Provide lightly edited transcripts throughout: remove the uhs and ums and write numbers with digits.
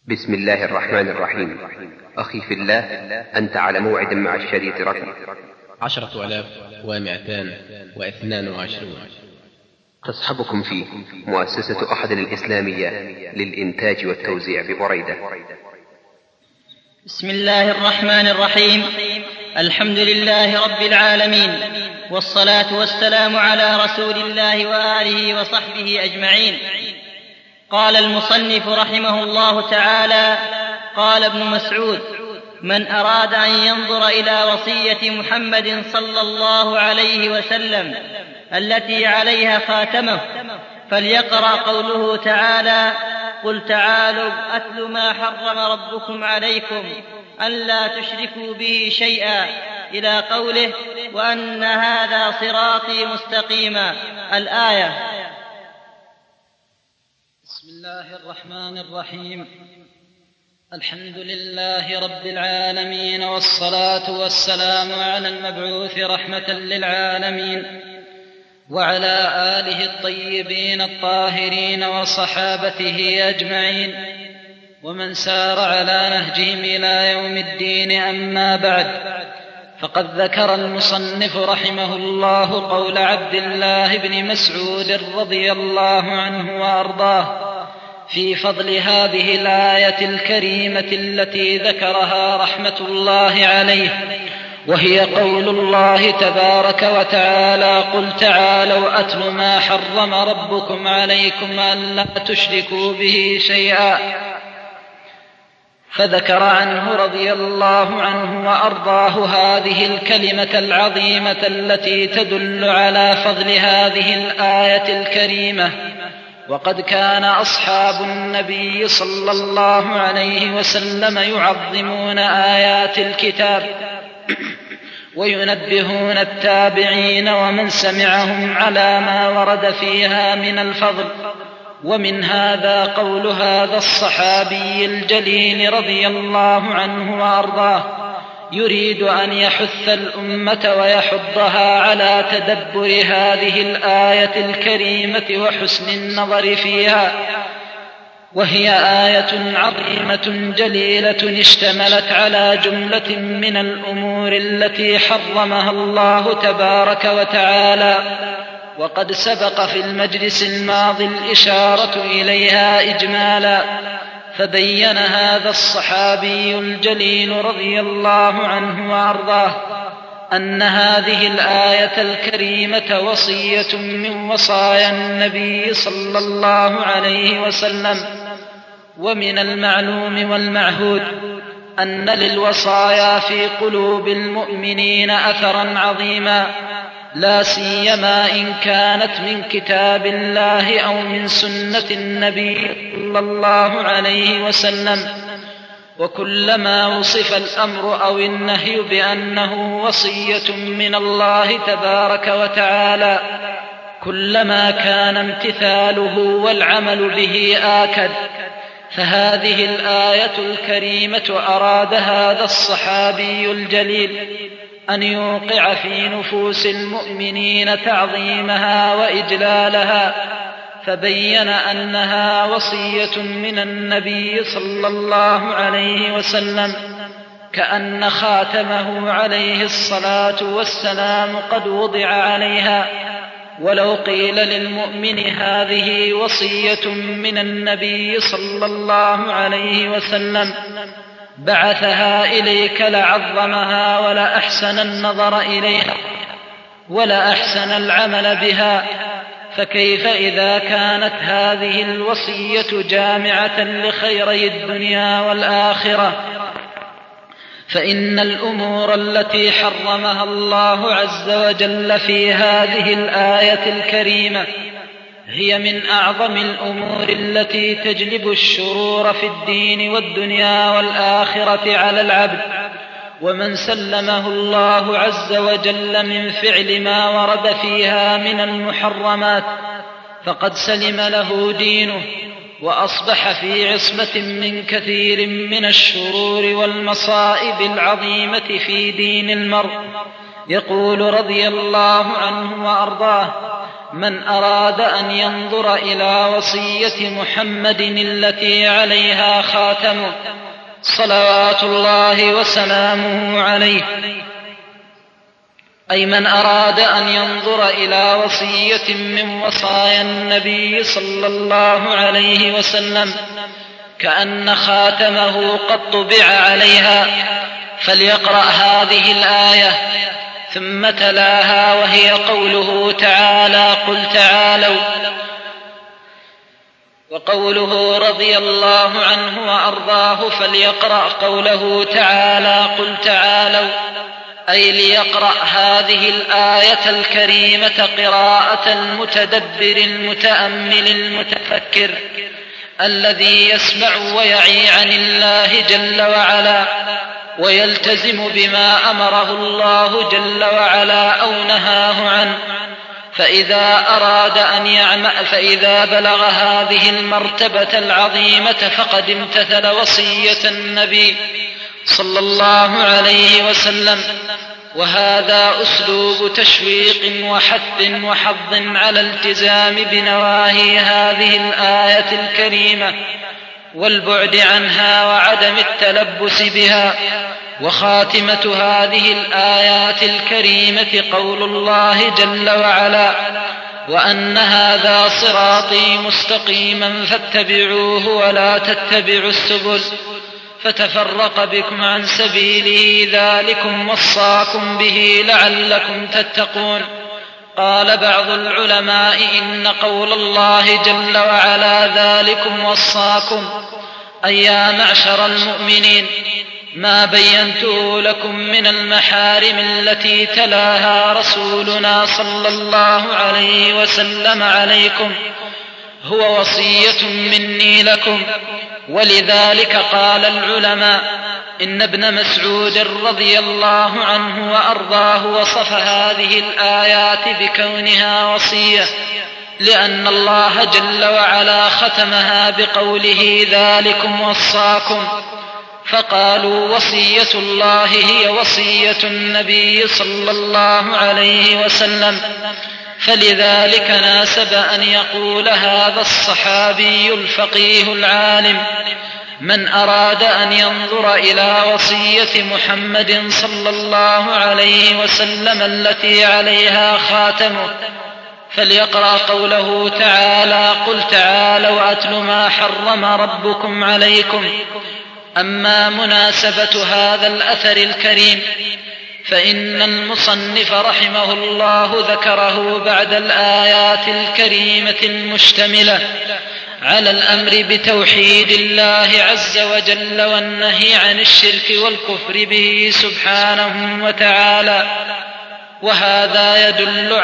بسم الله الرحمن الرحيم. أخي في الله، أنت على موعد مع الشريط رقم 10,222. تصحبكم فيه مؤسسة أحد الإسلامية للإنتاج والتوزيع ببريدة. بسم الله الرحمن الرحيم. الحمد لله رب العالمين، والصلاة والسلام على رسول الله وآله وصحبه أجمعين. قال المصنف رحمه الله تعالى: قال ابن مسعود: من أراد أن ينظر إلى وصية محمد صلى الله عليه وسلم التي عليها خاتمه فليقرأ قوله تعالى: قل تعالوا أتل ما حرم ربكم عليكم ألا تشركوا به شيئا، إلى قوله: وأن هذا صراطي مستقيما، الآية. بسم الله الرحمن الرحيم. الحمد لله رب العالمين، والصلاة والسلام على المبعوث رحمة للعالمين، وعلى آله الطيبين الطاهرين وصحابته أجمعين، ومن سار على نهجهم إلى يوم الدين. أما بعد، فقد ذكر المصنف رحمه الله قول عبد الله بن مسعود رضي الله عنه وأرضاه في فضل هذه الآية الكريمة التي ذكرها رحمة الله عليه، وهي قول الله تبارك وتعالى: قل تعالوا أتل ما حرم ربكم عليكم ألا تشركوا به شيئا. فذكر عنه رضي الله عنه وأرضاه هذه الكلمة العظيمة التي تدل على فضل هذه الآية الكريمة. وقد كان أصحاب النبي صلى الله عليه وسلم يعظمون آيات الكتاب وينبهون التابعين ومن سمعهم على ما ورد فيها من الفضل. ومن هذا قول هذا الصحابي الجليل رضي الله عنه وأرضاه، يريد أن يحث الأمة ويحضها على تدبر هذه الآية الكريمة وحسن النظر فيها، وهي آية عظيمة جليلة اشتملت على جملة من الأمور التي حرمها الله تبارك وتعالى، وقد سبق في المجلس الماضي الإشارة إليها إجمالا. فبين هذا الصحابي الجليل رضي الله عنه وأرضاه أن هذه الآية الكريمة وصية من وصايا النبي صلى الله عليه وسلم. ومن المعلوم والمعهود أن للوصايا في قلوب المؤمنين أثرا عظيما، لا سيما إن كانت من كتاب الله أو من سنة النبي صلى الله عليه وسلم. وكلما وصف الأمر أو النهي بأنه وصية من الله تبارك وتعالى، كلما كان امتثاله والعمل به آكد. فهذه الآية الكريمة أراد هذا الصحابي الجليل أن يوقع في نفوس المؤمنين تعظيمها وإجلالها، فبين أنها وصية من النبي صلى الله عليه وسلم، كأن خاتمه عليه الصلاة والسلام قد وضع عليها. ولو قيل للمؤمن هذه وصية من النبي صلى الله عليه وسلم بعثها إليك لعظمها ولا أحسن النظر إليها ولا أحسن العمل بها، فكيف إذا كانت هذه الوصية جامعة لخيري الدنيا والآخرة؟ فإن الأمور التي حرمها الله عز وجل في هذه الآية الكريمة هي من أعظم الأمور التي تجلب الشرور في الدين والدنيا والآخرة على العبد. ومن سلمه الله عز وجل من فعل ما ورد فيها من المحرمات فقد سلم له دينه، وأصبح في عصمة من كثير من الشرور والمصائب العظيمة في دين المرء. يقول رضي الله عنه وأرضاه: من أراد أن ينظر إلى وصية محمد التي عليها خاتمه صلوات الله وسلامه عليه، أي من أراد أن ينظر إلى وصية من وصايا النبي صلى الله عليه وسلم كأن خاتمه قد طبع عليها، فليقرأ هذه الآية ثم تلاها، وهي قوله تعالى: قل تعالوا، وقوله رضي الله عنه وأرضاه فليقرأ قوله تعالى: قل تعالوا، أي ليقرأ هذه الآية الكريمة قراءة المتدبر المتأمل المتفكر الذي يسمع ويعي عن الله جل وعلا ويلتزم بما أمره الله جل وعلا أو نهاه عنه، فإذا بلغ هذه المرتبة العظيمة فقد امتثل وصية النبي صلى الله عليه وسلم. وهذا أسلوب تشويق وحث وحض على الالتزام بنواهي هذه الآية الكريمة والبعد عنها وعدم التلبس بها. وخاتمة هذه الآيات الكريمة قول الله جل وعلا: وأن هذا صراطي مستقيما فاتبعوه ولا تتبعوا السبل فتفرق بكم عن سبيله ذلكم وصاكم به لعلكم تتقون. قال بعض العلماء إن قول الله جل وعلا ذلكم وصاكم أي يا معشر المؤمنين ما بينته لكم من المحارم التي تلاها رسولنا صلى الله عليه وسلم عليكم هو وصية مني لكم. ولذلك قال العلماء إن ابن مسعود رضي الله عنه وأرضاه وصف هذه الآيات بكونها وصية، لأن الله جل وعلا ختمها بقوله ذلكم وصاكم، فقالوا وصية الله هي وصية النبي صلى الله عليه وسلم، فلذلك ناسب أن يقول هذا الصحابي الفقيه العالم: من أراد أن ينظر إلى وصية محمد صلى الله عليه وسلم التي عليها خاتمه فليقرأ قوله تعالى: قل تعالوا أتل ما حرم ربكم عليكم. أما مناسبة هذا الأثر الكريم فإن المصنف رحمه الله ذكره بعد الآيات الكريمة المشتملة على الأمر بتوحيد الله عز وجل والنهي عن الشرك والكفر به سبحانه وتعالى. وهذا يدل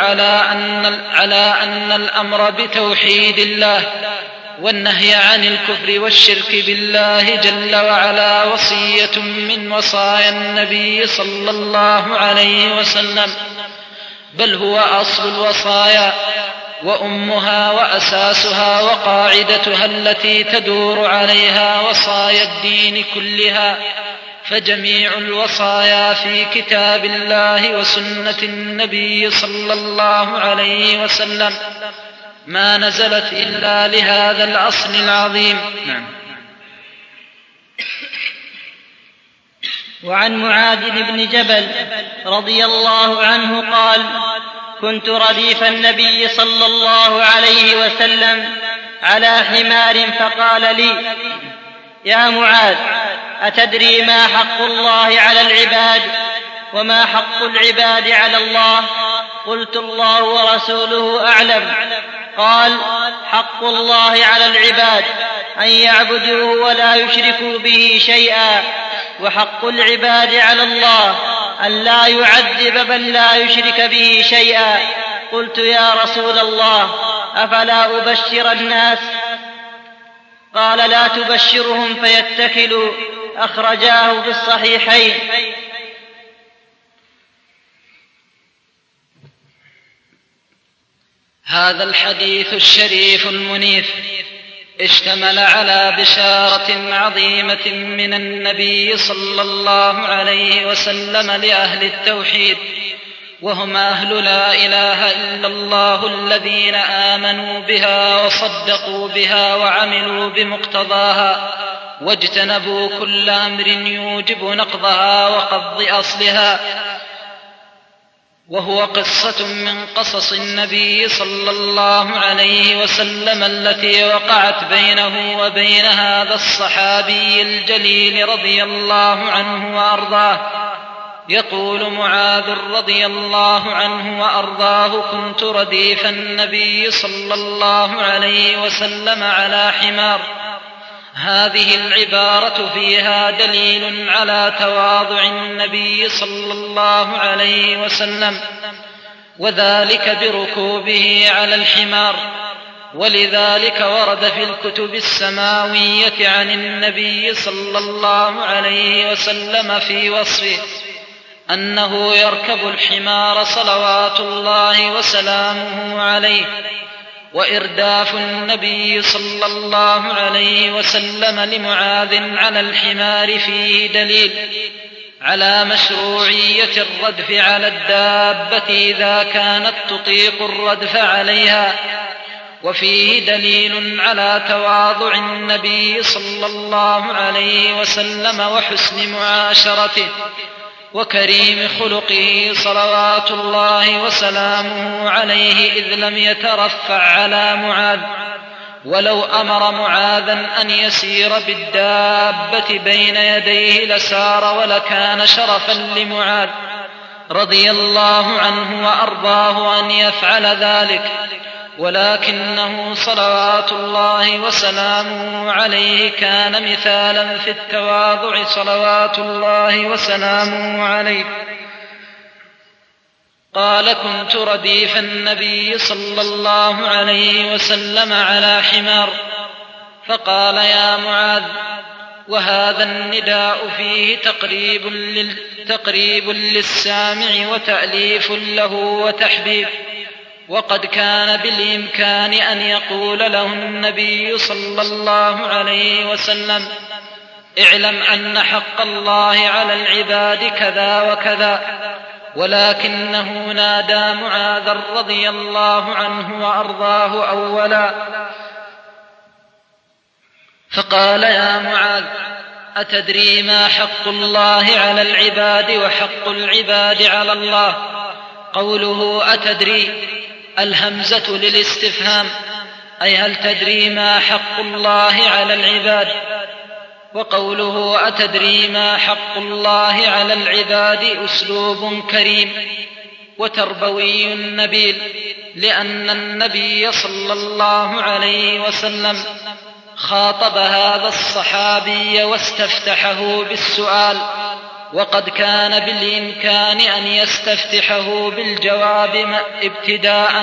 على أن الأمر بتوحيد الله والنهي عن الكفر والشرك بالله جل وعلا وصية من وصايا النبي صلى الله عليه وسلم، بل هو أصل الوصايا وأمها وأساسها وقاعدتها التي تدور عليها وصايا الدين كلها. فجميع الوصايا في كتاب الله وسنة النبي صلى الله عليه وسلم ما نزلت إلا لهذا الأصل العظيم. وعن معاذ بن جبل رضي الله عنه قال: كنت رديف النبي صلى الله عليه وسلم على حمار فقال لي: يا معاذ، أتدري ما حق الله على العباد وما حق العباد على الله؟ قلت: الله ورسوله أعلم. قال: حق الله على العباد أن يعبدوه ولا يشركوا به شيئا، وحق العباد على الله أن لا يعذب من لا يشرك به شيئا. قلت: يا رسول الله، أفلا أبشر الناس؟ قال: لا تبشرهم فيتكلوا. أخرجاه في الصحيحين. هذا الحديث الشريف المنيف اشتمل على بشارة عظيمة من النبي صلى الله عليه وسلم لأهل التوحيد وهم أهل لا إله إلا الله الذين آمنوا بها وصدقوا بها وعملوا بمقتضاها واجتنبوا كل أمر يوجب نقضها وقض أصلها. وهو قصة من قصص النبي صلى الله عليه وسلم التي وقعت بينه وبين هذا الصحابي الجليل رضي الله عنه وأرضاه. يقول معاذ رضي الله عنه وأرضاه: كنت رديف النبي صلى الله عليه وسلم على حمار. هذه العبارة فيها دليل على تواضع النبي صلى الله عليه وسلم، وذلك بركوبه على الحمار. ولذلك ورد في الكتب السماوية عن النبي صلى الله عليه وسلم في وصفه أنه يركب الحمار صلوات الله وسلامه عليه. وإرداف النبي صلى الله عليه وسلم لمعاذ على الحمار فيه دليل على مشروعية الردف على الدابة إذا كانت تطيق الردف عليها، وفيه دليل على تواضع النبي صلى الله عليه وسلم وحسن معاشرته وكريم خلقه صلوات الله وسلامه عليه، إذ لم يترفع على معاذ. ولو أمر معاذا أن يسير بالدابة بين يديه لسار، ولكان شرفا لمعاذ رضي الله عنه وأرضاه أن يفعل ذلك، ولكنه صلوات الله وسلامه عليه كان مثالا في التواضع صلوات الله وسلامه عليه. قال: كنت رديف النبي صلى الله عليه وسلم على حمار، فقال: يا معاذ. وهذا النداء فيه تقريب للسامع وتأليف له وتحبيب. وقد كان بالإمكان أن يقول له النبي صلى الله عليه وسلم: اعلم أن حق الله على العباد كذا وكذا، ولكنه نادى معاذ رضي الله عنه وأرضاه أولا فقال: يا معاذ، أتدري ما حق الله على العباد وحق العباد على الله؟ قوله أتدري الهمزة للاستفهام، أي هل تدري ما حق الله على العباد؟ وقوله أتدري ما حق الله على العباد أسلوب كريم وتربوي نبيل، لأن النبي صلى الله عليه وسلم خاطب هذا الصحابي واستفتحه بالسؤال، وقد كان بالإمكان أن يستفتحه بالجواب ابتداء،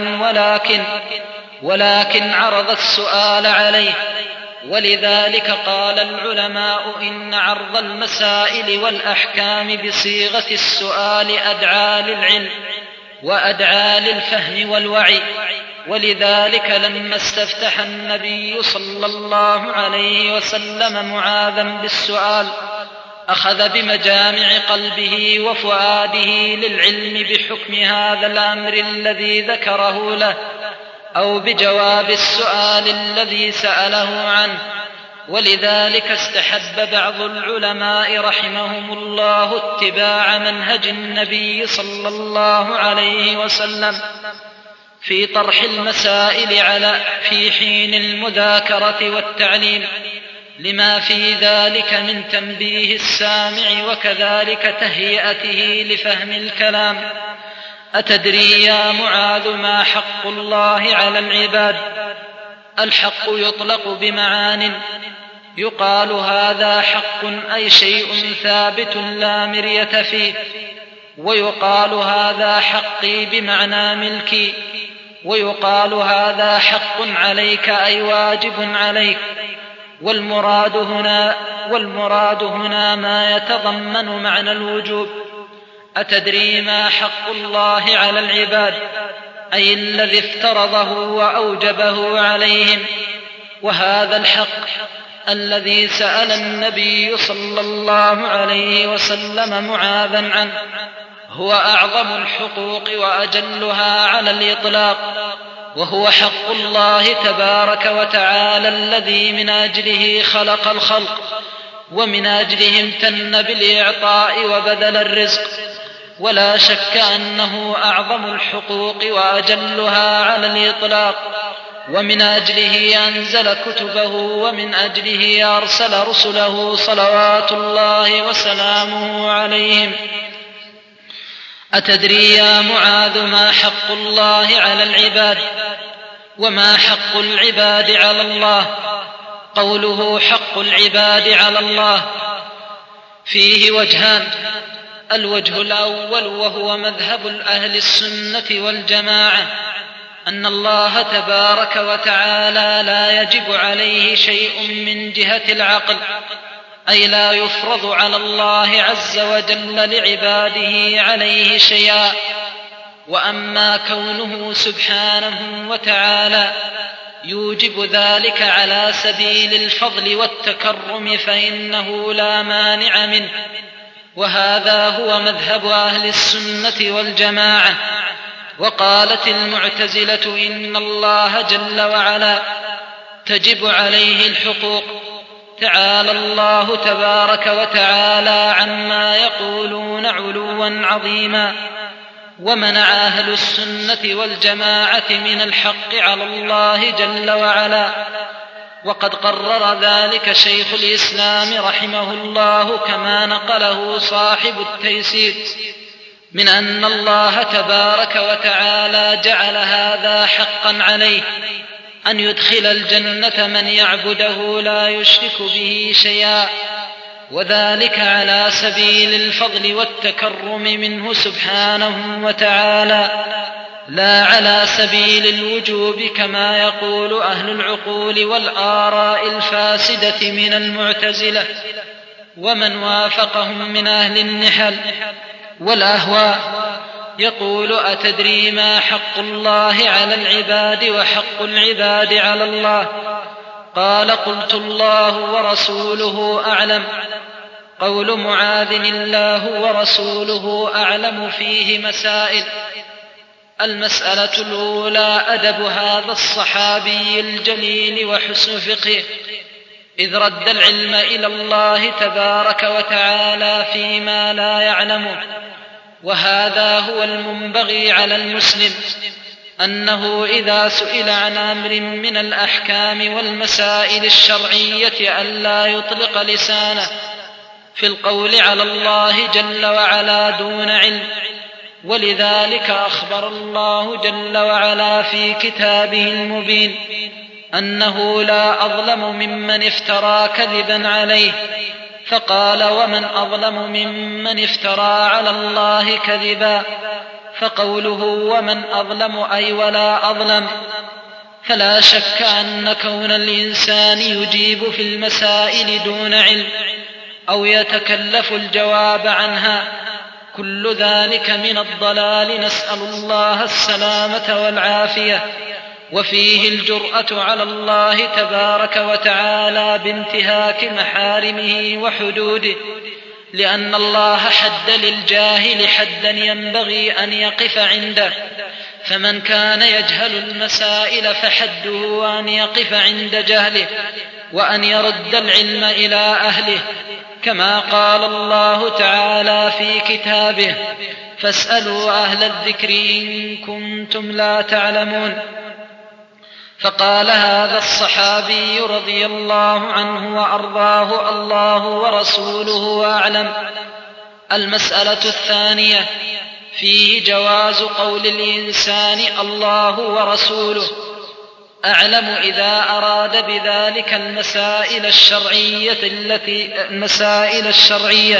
ولكن عرض السؤال عليه. ولذلك قال العلماء إن عرض المسائل والأحكام بصيغة السؤال أدعى للعلم وأدعى للفهم والوعي. ولذلك لما استفتح النبي صلى الله عليه وسلم معاذا بالسؤال أخذ بمجامع قلبه وفؤاده للعلم بحكم هذا الأمر الذي ذكره له، أو بجواب السؤال الذي سأله عنه. ولذلك استحب بعض العلماء رحمهم الله اتباع منهج النبي صلى الله عليه وسلم في طرح المسائل في حين المذاكرة والتعليم، لما في ذلك من تنبيه السامع وكذلك تهيئته لفهم الكلام. أتدري يا معاذ ما حق الله على العباد؟ الحق يطلق بمعان، يقال هذا حق أي شيء ثابت لا مرية فيه، ويقال هذا حقي بمعنى ملكي، ويقال هذا حق عليك أي واجب عليك. والمراد هنا ما يتضمن معنى الوجوب. أتدري ما حق الله على العباد؟ أي الذي افترضه وأوجبه عليهم. وهذا الحق الذي سأل النبي صلى الله عليه وسلم معاذا عنه هو أعظم الحقوق وأجلها على الإطلاق، وهو حق الله تبارك وتعالى الذي من أجله خلق الخلق ومن أجله امتن بالإعطاء وبذل الرزق، ولا شك أنه أعظم الحقوق وأجلها على الإطلاق، ومن أجله أنزل كتبه ومن أجله أرسل رسله صلوات الله وسلامه عليهم. أتدري يا معاذ ما حق الله على العباد وما حق العباد على الله؟ قوله حق العباد على الله فيه وجهان: الوجه الأول وهو مذهب أهل السنة والجماعة أن الله تبارك وتعالى لا يجب عليه شيء من جهة العقل، أي لا يفرض على الله عز وجل لعباده عليه شيئا. وأما كونه سبحانه وتعالى يوجب ذلك على سبيل الفضل والتكرم فإنه لا مانع منه، وهذا هو مذهب أهل السنة والجماعة. وقالت المعتزلة إن الله جل وعلا تجب عليه الحقوق، تعالى الله تبارك وتعالى عما يقولون علوا عظيما. ومنع أهل السنة والجماعة من الحق على الله جل وعلا، وقد قرر ذلك شيخ الإسلام رحمه الله كما نقله صاحب التيسير من أن الله تبارك وتعالى جعل هذا حقا عليه أن يدخل الجنة من يعبده لا يشرك به شيئا، وذلك على سبيل الفضل والتكرم منه سبحانه وتعالى، لا على سبيل الوجوب كما يقول أهل العقول والآراء الفاسدة من المعتزلة ومن وافقهم من أهل النحل والأهواء. يقول: أتدري ما حق الله على العباد وحق العباد على الله؟ قال: قلت الله ورسوله أعلم. قول معاذ: الله ورسوله أعلم فيه مسائل. المسألة الأولى: أدب هذا الصحابي الجليل وحسن فقهه، إذ رد العلم إلى الله تبارك وتعالى فيما لا يعلمه، وهذا هو المنبغي على المسلم، أنه إذا سئل عن أمر من الأحكام والمسائل الشرعية ألا يطلق لسانه في القول على الله جل وعلا دون علم. ولذلك أخبر الله جل وعلا في كتابه المبين أنه لا أظلم ممن افترى كذبا عليه، فقال: ومن أظلم ممن افترى على الله كذبا. فقوله ومن أظلم أي ولا أظلم. فلا شك أن كون الإنسان يجيب في المسائل دون علم أو يتكلف الجواب عنها كل ذلك من الضلال، نسأل الله السلامة والعافية. وفيه الجرأة على الله تبارك وتعالى بانتهاك محارمه وحدوده، لأن الله حد للجاهل حدا ينبغي أن يقف عنده، فمن كان يجهل المسائل فحده أن يقف عند جهله وأن يرد العلم إلى أهله، كما قال الله تعالى في كتابه: فاسألوا أهل الذكر إن كنتم لا تعلمون. فقال هذا الصحابي رضي الله عنه وأرضاه: الله ورسوله أعلم. المسألة الثانية: فيه جواز قول الإنسان الله ورسوله أعلم إذا أراد بذلك المسائل الشرعية.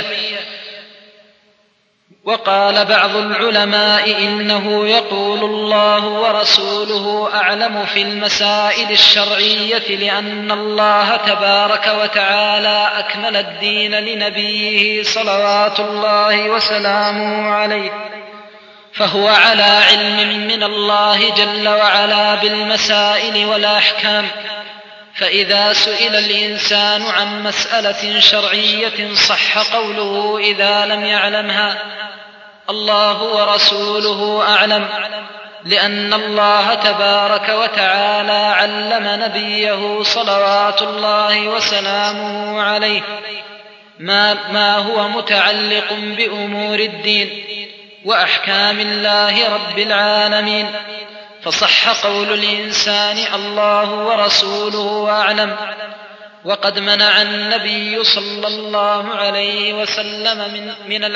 وقال بعض العلماء إنه يقول الله ورسوله أعلم في المسائل الشرعية لأن الله تبارك وتعالى أكمل الدين لنبيه صلوات الله وسلامه عليه، فهو على علم من الله جل وعلا بالمسائل والأحكام. فإذا سئل الإنسان عن مسألة شرعية صح قوله إذا لم يعلمها، الله ورسوله أعلم، لأن الله تبارك وتعالى علم نبيه صلوات الله وسلامه عليه ما هو متعلق بأمور الدين وأحكام الله رب العالمين، فصح قول الإنسان الله ورسوله أعلم. وقد منع النبي صلى الله عليه وسلم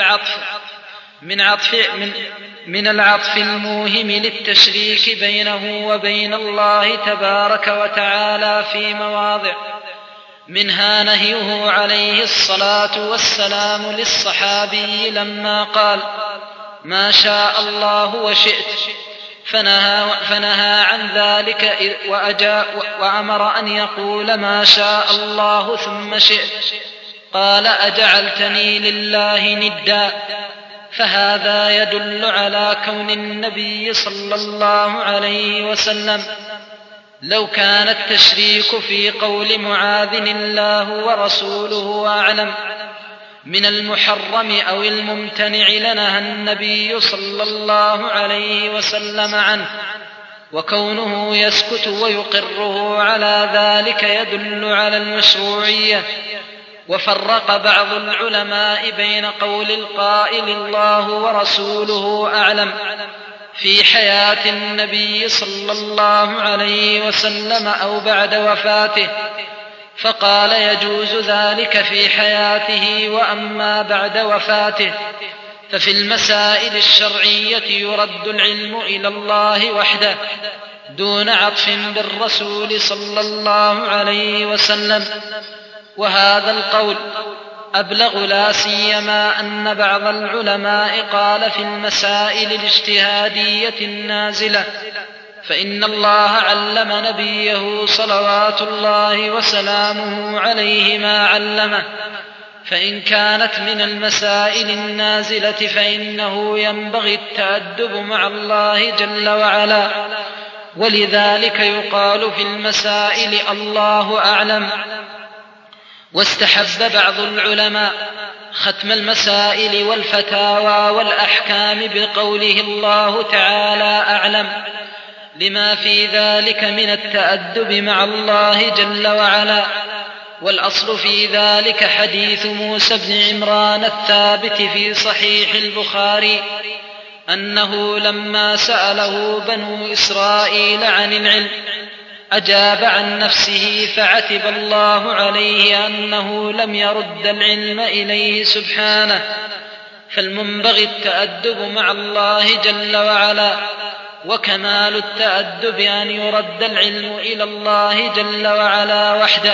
من العطف الموهم للتشريك بينه وبين الله تبارك وتعالى في مواضع، منها نهيه عليه الصلاة والسلام للصحابي لما قال: ما شاء الله وشئت، فنهى عن ذلك وأمر أن يقول ما شاء الله ثم شئت، قال: أجعلتني لله ندا. فهذا يدل على كون النبي صلى الله عليه وسلم لو كان التشريك في قول معاذ الله ورسوله أعلم من المحرم أو الممتنع لنهى النبي صلى الله عليه وسلم عنه، وكونه يسكت ويقره على ذلك يدل على المشروعية. وفرق بعض العلماء بين قول القائل الله ورسوله أعلم في حياة النبي صلى الله عليه وسلم أو بعد وفاته، فقال يجوز ذلك في حياته، وأما بعد وفاته ففي المسائل الشرعية يرد العلم إلى الله وحده دون عطف بالرسول صلى الله عليه وسلم. وهذا القول أبلغ، لا سيما أن بعض العلماء قال في المسائل الاجتهادية النازلة فإن الله علم نبيه صلوات الله وسلامه عليه ما علمه، فإن كانت من المسائل النازلة فإنه ينبغي التأدب مع الله جل وعلا، ولذلك يقال في المسائل الله أعلم. واستحب بعض العلماء ختم المسائل والفتاوى والأحكام بقوله الله تعالى أعلم، لما في ذلك من التأدب مع الله جل وعلا. والأصل في ذلك حديث موسى بن عمران الثابت في صحيح البخاري أنه لما سأله بنو إسرائيل عن العلم أجاب عن نفسه، فعتب الله عليه أنه لم يرد العلم إليه سبحانه. فالمنبغي التأدب مع الله جل وعلا، وكمال التأدب أن يرد العلم إلى الله جل وعلا وحده،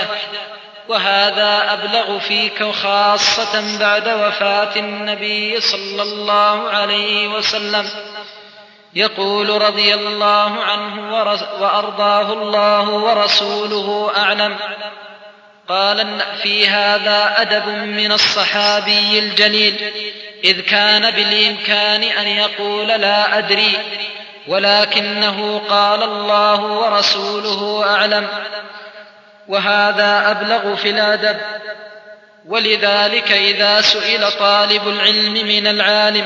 وهذا أبلغ فيك خاصة بعد وفاة النبي صلى الله عليه وسلم. يقول رضي الله عنه وأرضاه الله ورسوله أعلم، قال في هذا أدب من الصحابي الجليل، إذ كان بالإمكان أن يقول لا أدري، ولكنه قال الله ورسوله أعلم، وهذا أبلغ في الأدب. ولذلك إذا سئل طالب العلم من العالم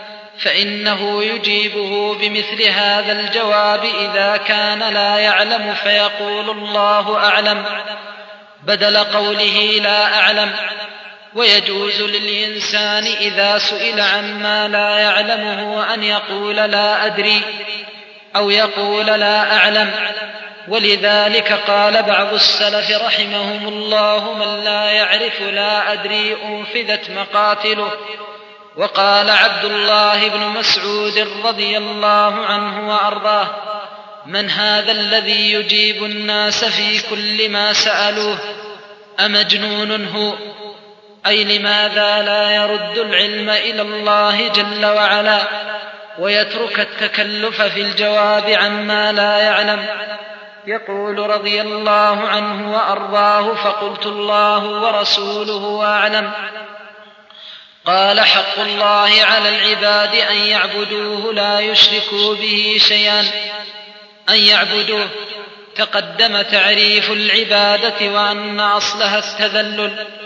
فإنه يجيبه بمثل هذا الجواب إذا كان لا يعلم، فيقول الله أعلم بدل قوله لا أعلم. ويجوز للإنسان إذا سئل عما لا يعلمه أن يقول لا أدري أو يقول لا أعلم. ولذلك قال بعض السلف رحمهم الله: من لا يعرف لا أدري أنفذت مقاتله. وقال عبد الله بن مسعود رضي الله عنه وأرضاه: من هذا الذي يجيب الناس في كل ما سألوه؟ أمجنون هو؟ أي لماذا لا يرد العلم إلى الله جل وعلا ويترك التكلف في الجواب عما لا يعلم؟ يقول رضي الله عنه وأرضاه: فقلت الله ورسوله أعلم. قال: حق الله على العباد أن يعبدوه لا يشركوا به شيئا، أن يعبدوه. تقدم تعريف العبادة وأن أصلها التذلل،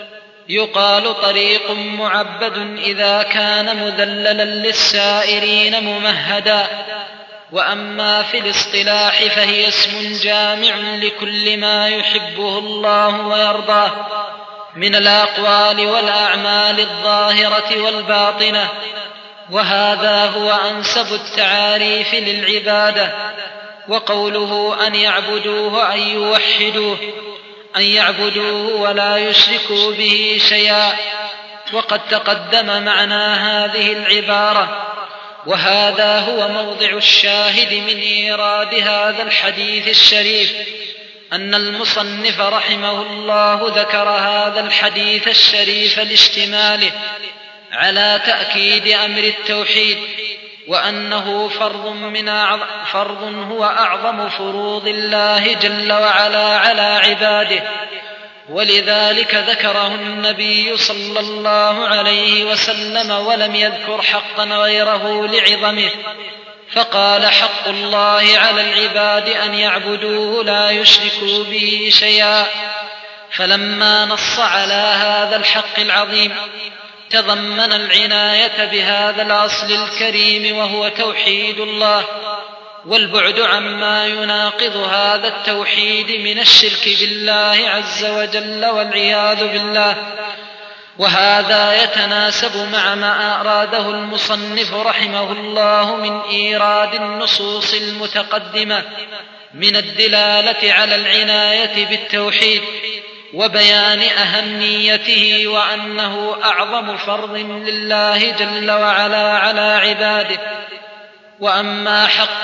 يقال طريق معبد إذا كان مذللا للسائرين ممهدا. وأما في الاصطلاح فهي اسم جامع لكل ما يحبه الله ويرضاه من الأقوال والأعمال الظاهرة والباطنة، وهذا هو أنسب التعاريف للعبادة. وقوله أن يعبدوه أن يوحدوه، أن يعبدوه ولا يشركوا به شيئا، وقد تقدم معنى هذه العبارة. وهذا هو موضع الشاهد من إيراد هذا الحديث الشريف، أن المصنف رحمه الله ذكر هذا الحديث الشريف لاشتماله على تأكيد أمر التوحيد، وأنه فرض هو أعظم فروض الله جل وعلا على عباده، ولذلك ذكره النبي صلى الله عليه وسلم ولم يذكر حقا غيره لعظمه، فقال: حق الله على العباد أن يعبدوه لا يشركوا به شيئا. فلما نص على هذا الحق العظيم تضمن العناية بهذا الأصل الكريم وهو توحيد الله، والبعد عما يناقض هذا التوحيد من الشرك بالله عز وجل والعياذ بالله. وهذا يتناسب مع ما أراده المصنف رحمه الله من إيراد النصوص المتقدمة من الدلالة على العناية بالتوحيد وبيان أهميته، وأنه أعظم فرض لله جل وعلا على عباده. وأما حق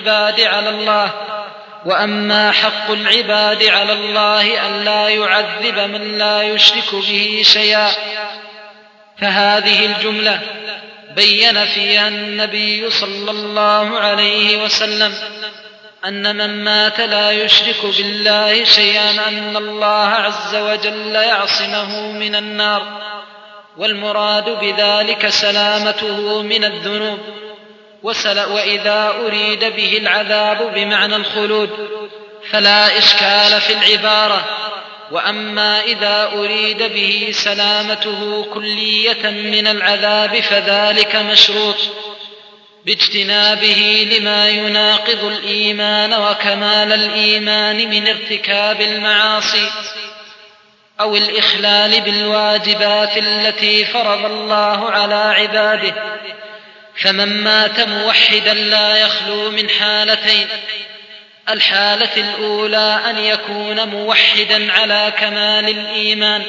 العباد على الله أن لا يعذب من لا يشرك به شيئا، فهذه الجملة بين فيها النبي صلى الله عليه وسلم أن من مات لا يشرك بالله شيئا أن الله عز وجل يعصمه من النار، والمراد بذلك سلامته من الذنوب. وإذا أريد به العذاب بمعنى الخلود فلا إشكال في العبارة، وأما إذا أريد به سلامته كلية من العذاب فذلك مشروط باجتنابه لما يناقض الإيمان وكمال الإيمان من ارتكاب المعاصي أو الإخلال بالواجبات التي فرض الله على عباده. فمن مات موحدا لا يخلو من حالتين: الحالة الأولى أن يكون موحدا على كمال الإيمان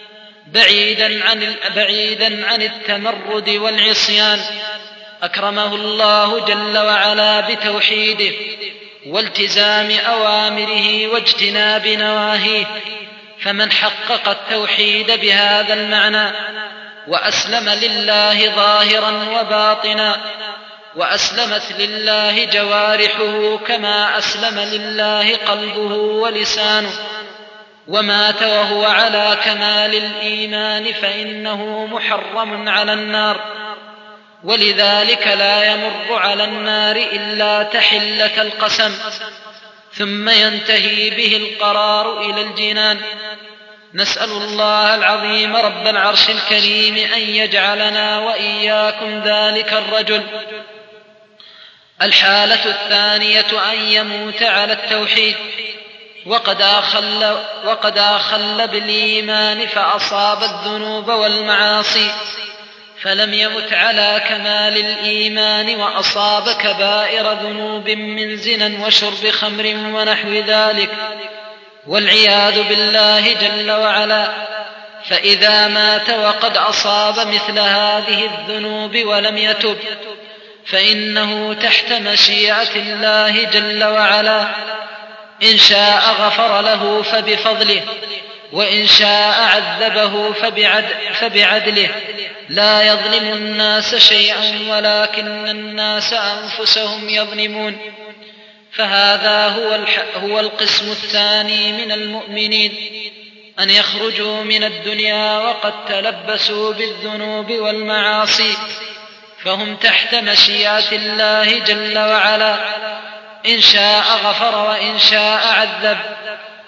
بعيدا عن التمرد والعصيان، أكرمه الله جل وعلا بتوحيده والتزام أوامره واجتناب نواهيه. فمن حقق التوحيد بهذا المعنى وأسلم لله ظاهرا وباطنا، وأسلمت لله جوارحه كما أسلم لله قلبه ولسانه، ومات وهو على كمال الإيمان فإنه محرم على النار، ولذلك لا يمر على النار إلا تحلة القسم، ثم ينتهي به القرار إلى الجنان. نسأل الله العظيم رب العرش الكريم أن يجعلنا وإياكم ذلك الرجل. الحالة الثانية أن يموت على التوحيد وقد أخل بالإيمان فأصاب الذنوب والمعاصي، فلم يمت على كمال الإيمان وأصاب كبائر ذنوب من زنا وشرب خمر ونحو ذلك والعياذ بالله جل وعلا. فإذا مات وقد أصاب مثل هذه الذنوب ولم يتب فإنه تحت مشيئة الله جل وعلا، إن شاء غفر له فبفضله، وإن شاء عذبه فبعدله، لا يظلم الناس شيئا ولكن الناس أنفسهم يظلمون. فهذا هو القسم الثاني من المؤمنين، أن يخرجوا من الدنيا وقد تلبسوا بالذنوب والمعاصي، فهم تحت مشيئة الله جل وعلا، إن شاء غفر وإن شاء عذب.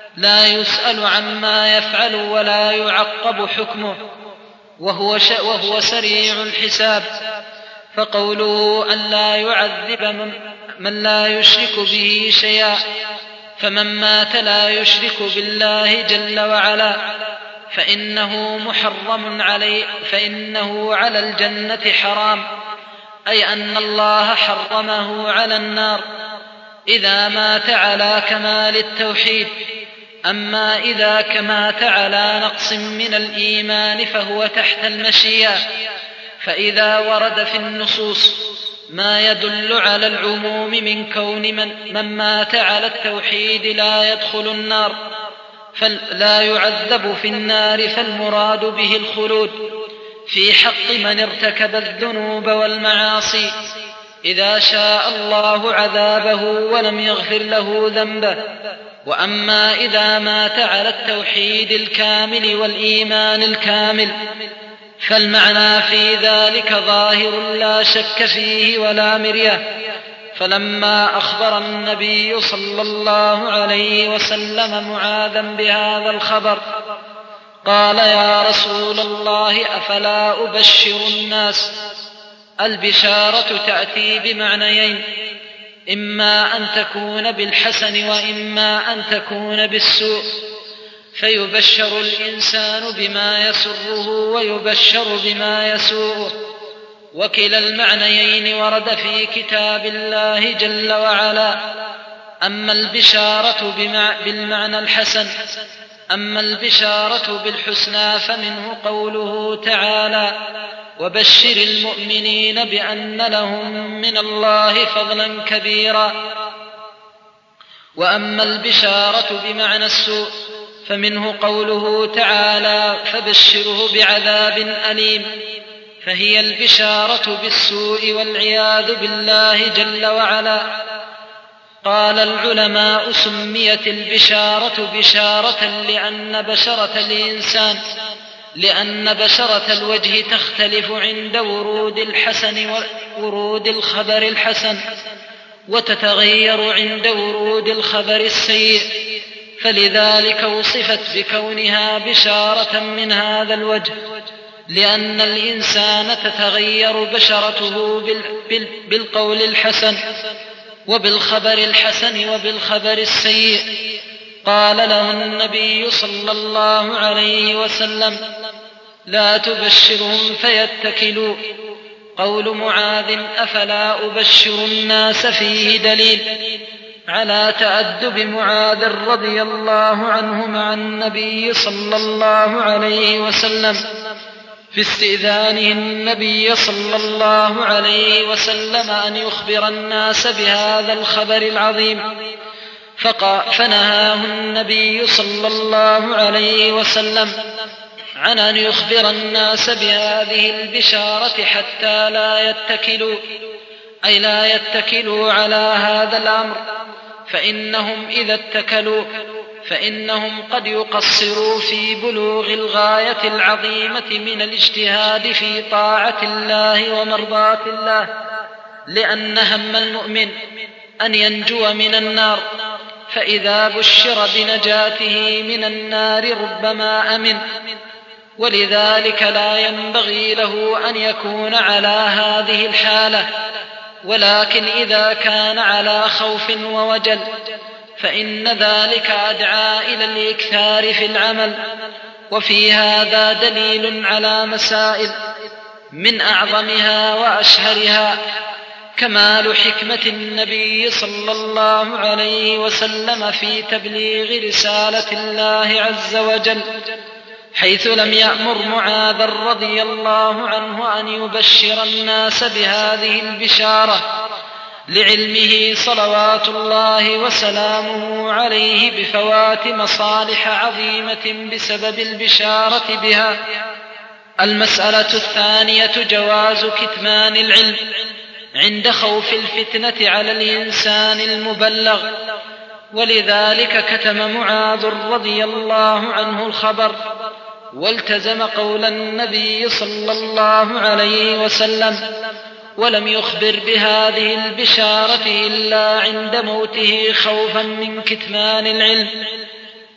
لا يسأل عما يفعل ولا يعقب حكمه، وهو سريع الحساب. فقوله أن لا يعذب من لا يشرك به شيئا، فمن مات لا يشرك بالله جل وعلا فإنه محرم عليه، فإنه على الجنة حرام، أي أن الله حرمه على النار إذا مات على كمال التوحيد. أما إذا مات على نقص من الإيمان فهو تحت المشيئة. فإذا ورد في النصوص ما يدل على العموم من كون من مات على التوحيد لا يدخل النار فلا يعذب في النار، فالمراد به الخلود في حق من ارتكب الذنوب والمعاصي، إذا شاء الله عذابه ولم يغفر له ذنبه. وأما إذا مات على التوحيد الكامل والإيمان الكامل فالمعنى في ذلك ظاهر لا شك فيه ولا مرية. فلما أخبر النبي صلى الله عليه وسلم معاذا بهذا الخبر قال: يا رسول الله، أفلا أبشر الناس؟ البشارة تأتي بمعنيين: إما أن تكون بالحسن وإما أن تكون بالسوء، فيبشر الإنسان بما يسره ويبشر بما يسوءه، وكلا المعنيين ورد في كتاب الله جل وعلا. أما البشارة بالمعنى الحسن، أما البشارة بالحسنى فمنه قوله تعالى: وبشر المؤمنين بأن لهم من الله فضلا كبيرا. وأما البشارة بمعنى السوء فمنه قوله تعالى: فبشره بعذاب أليم، فهي البشارة بالسوء والعياذ بالله جل وعلا. قال العلماء: سميت البشارة بشارة لأن بشرة الوجه تختلف عند ورود الخبر الحسن، وتتغير عند ورود الخبر السيء، فلذلك وصفت بكونها بشارة من هذا الوجه، لأن الإنسان تتغير بشرته بالقول الحسن وبالخبر الحسن وبالخبر السيء. قال له النبي صلى الله عليه وسلم: لا تبشرهم فيتكلوا. قول معاذ: أفلا أبشر الناس، فيه دليل على تأدب معاذ رضي الله عنه مع النبي صلى الله عليه وسلم في استئذانه النبي صلى الله عليه وسلم أن يخبر الناس بهذا الخبر العظيم، فنهاه النبي صلى الله عليه وسلم عن أن يخبر الناس بهذه البشارة حتى لا يتكلوا على هذا الأمر، فإنهم إذا اتكلوا فإنهم قد يقصروا في بلوغ الغاية العظيمة من الاجتهاد في طاعة الله ومرضاة الله، لأن هم المؤمن أن ينجو من النار، فإذا بشر بنجاته من النار ربما أمن، ولذلك لا ينبغي له أن يكون على هذه الحالة، ولكن إذا كان على خوف ووجل فإن ذلك أدعى إلى الإكثار في العمل. وفي هذا دليل على مسائل، من أعظمها وأشهرها كمال حكمة النبي صلى الله عليه وسلم في تبليغ رسالة الله عز وجل، حيث لم يأمر معاذ رضي الله عنه أن يبشر الناس بهذه البشارة، لعلمه صلوات الله وسلامه عليه بفوات مصالح عظيمة بسبب البشارة بها. المسألة الثانية: جواز كتمان العلم عند خوف الفتنة على الإنسان المبلغ، ولذلك كتم معاذ رضي الله عنه الخبر، والتزم قول النبي صلى الله عليه وسلم، ولم يخبر بهذه البشارة إلا عند موته خوفا من كتمان العلم،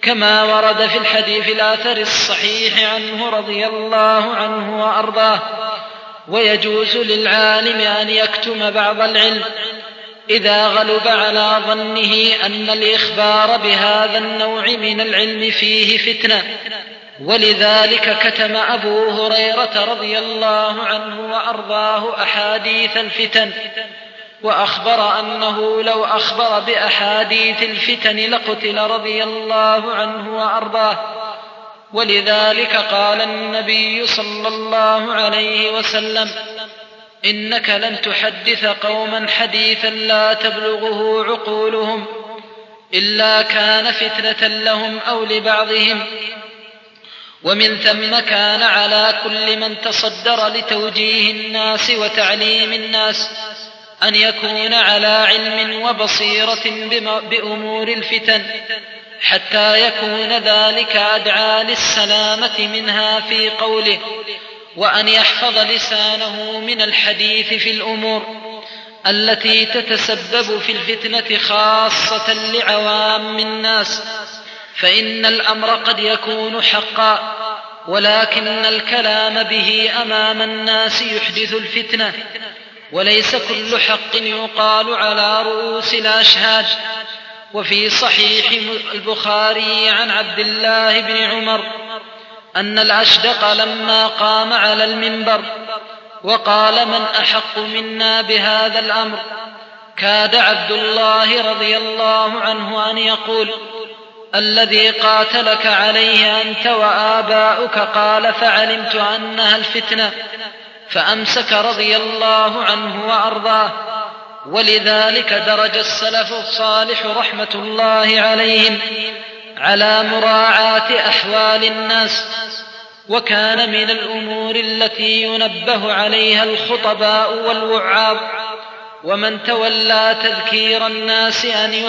كما ورد في الحديث الآثر الصحيح عنه رضي الله عنه وأرضاه. ويجوز للعالم أن يكتم بعض العلم إذا غلب على ظنه أن الإخبار بهذا النوع من العلم فيه فتنة، ولذلك كتم أبو هريرة رضي الله عنه وأرضاه أحاديث الفتن، وأخبر أنه لو أخبر بأحاديث الفتن لقتل رضي الله عنه وأرضاه. ولذلك قال النبي صلى الله عليه وسلم: إنك لن تحدث قوما حديثا لا تبلغه عقولهم إلا كان فتنة لهم أو لبعضهم. ومن ثم كان على كل من تصدر لتوجيه الناس وتعليم الناس أن يكون على علم وبصيرة بأمور الفتن، حتى يكون ذلك أدعى للسلامة منها في قوله، وأن يحفظ لسانه من الحديث في الأمور التي تتسبب في الفتنة خاصة لعوام الناس، فإن الأمر قد يكون حقا، ولكن الكلام به أمام الناس يحدث الفتنة، وليس كل حق يقال على رؤوس الأشهاد. وفي صحيح البخاري عن عبد الله بن عمر أن الأشدق لما قام على المنبر وقال: من أحق منا بهذا الأمر؟ كاد عبد الله رضي الله عنه أن يقول: الذي قاتلك عليه أنت وآباؤك. قال: فعلمت أنها الفتنة، فأمسك رضي الله عنه وأرضاه. ولذلك درج السلف الصالح رحمة الله عليهم على مراعاة أحوال الناس، وكان من الأمور التي ينبه عليها الخطباء والوعاظ ومن تولى تذكير الناس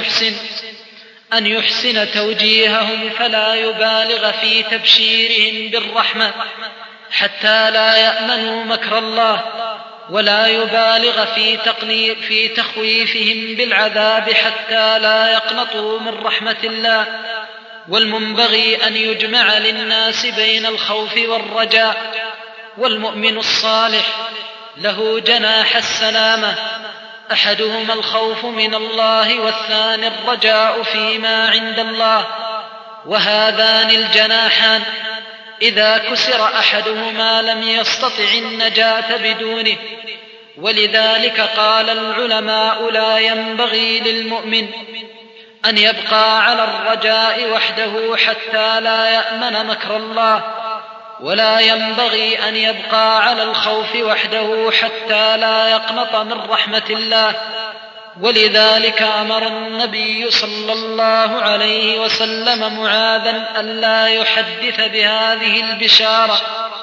أن يحسن توجيههم، فلا يبالغ في تبشيرهم بالرحمة حتى لا يأمنوا مكر الله، ولا يبالغ في تخويفهم بالعذاب حتى لا يقنطوا من رحمة الله. والمنبغي أن يجمع للناس بين الخوف والرجاء، والمؤمن الصالح له جناح السلامة، أحدهما الخوف من الله، والثاني الرجاء فيما عند الله، وهذان الجناحان إذا كسر أحدهما لم يستطع النجاة بدونه. ولذلك قال العلماء: لا ينبغي للمؤمن أن يبقى على الرجاء وحده حتى لا يأمن مكر الله، ولا ينبغي أن يبقى على الخوف وحده حتى لا يقنط من رحمة الله. ولذلك أمر النبي صلى الله عليه وسلم معاذا ألا يحدث بهذه البشارة.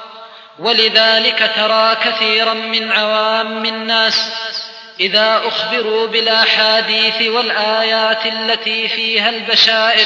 ولذلك ترى كثيرا من عوام الناس إذا أخبروا بالأحاديث والآيات التي فيها البشائر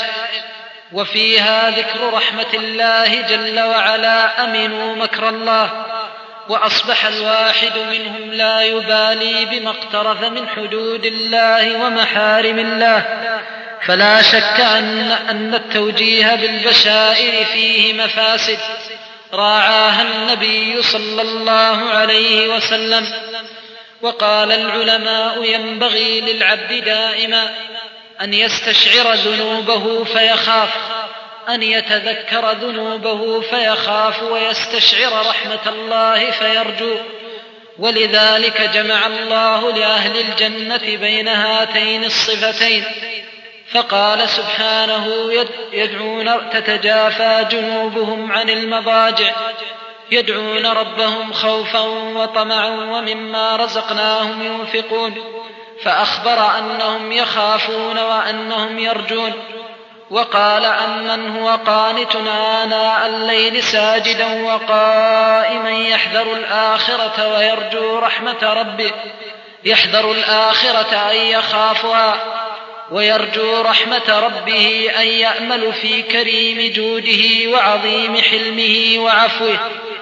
وفيها ذكر رحمة الله جل وعلا أمنوا مكر الله، وأصبح الواحد منهم لا يبالي بما اقترف من حدود الله ومحارم الله. فلا شك أن التوجيه بالبشائر فيه مفاسد راعاها النبي صلى الله عليه وسلم. وقال العلماء: ينبغي للعبد دائما أن يستشعر ذنوبه فيخاف، أن يتذكر ذنوبه فيخاف، ويستشعر رحمة الله فيرجو. ولذلك جمع الله لأهل الجنة بين هاتين الصفتين، فقال سبحانه: يدعون تتجافى جنوبهم عن المضاجع يدعون ربهم خوفا وطمعا ومما رزقناهم ينفقون، فأخبر أنهم يخافون وأنهم يرجون. وقال: أمن هو قانت آناء الليل ساجدا وقائما يحذر الآخرة ويرجو رحمة ربه، يحذر الآخرة أن يخافها ويرجو رحمة ربه، أن يأمل في كريم جوده وعظيم حلمه وعفوه.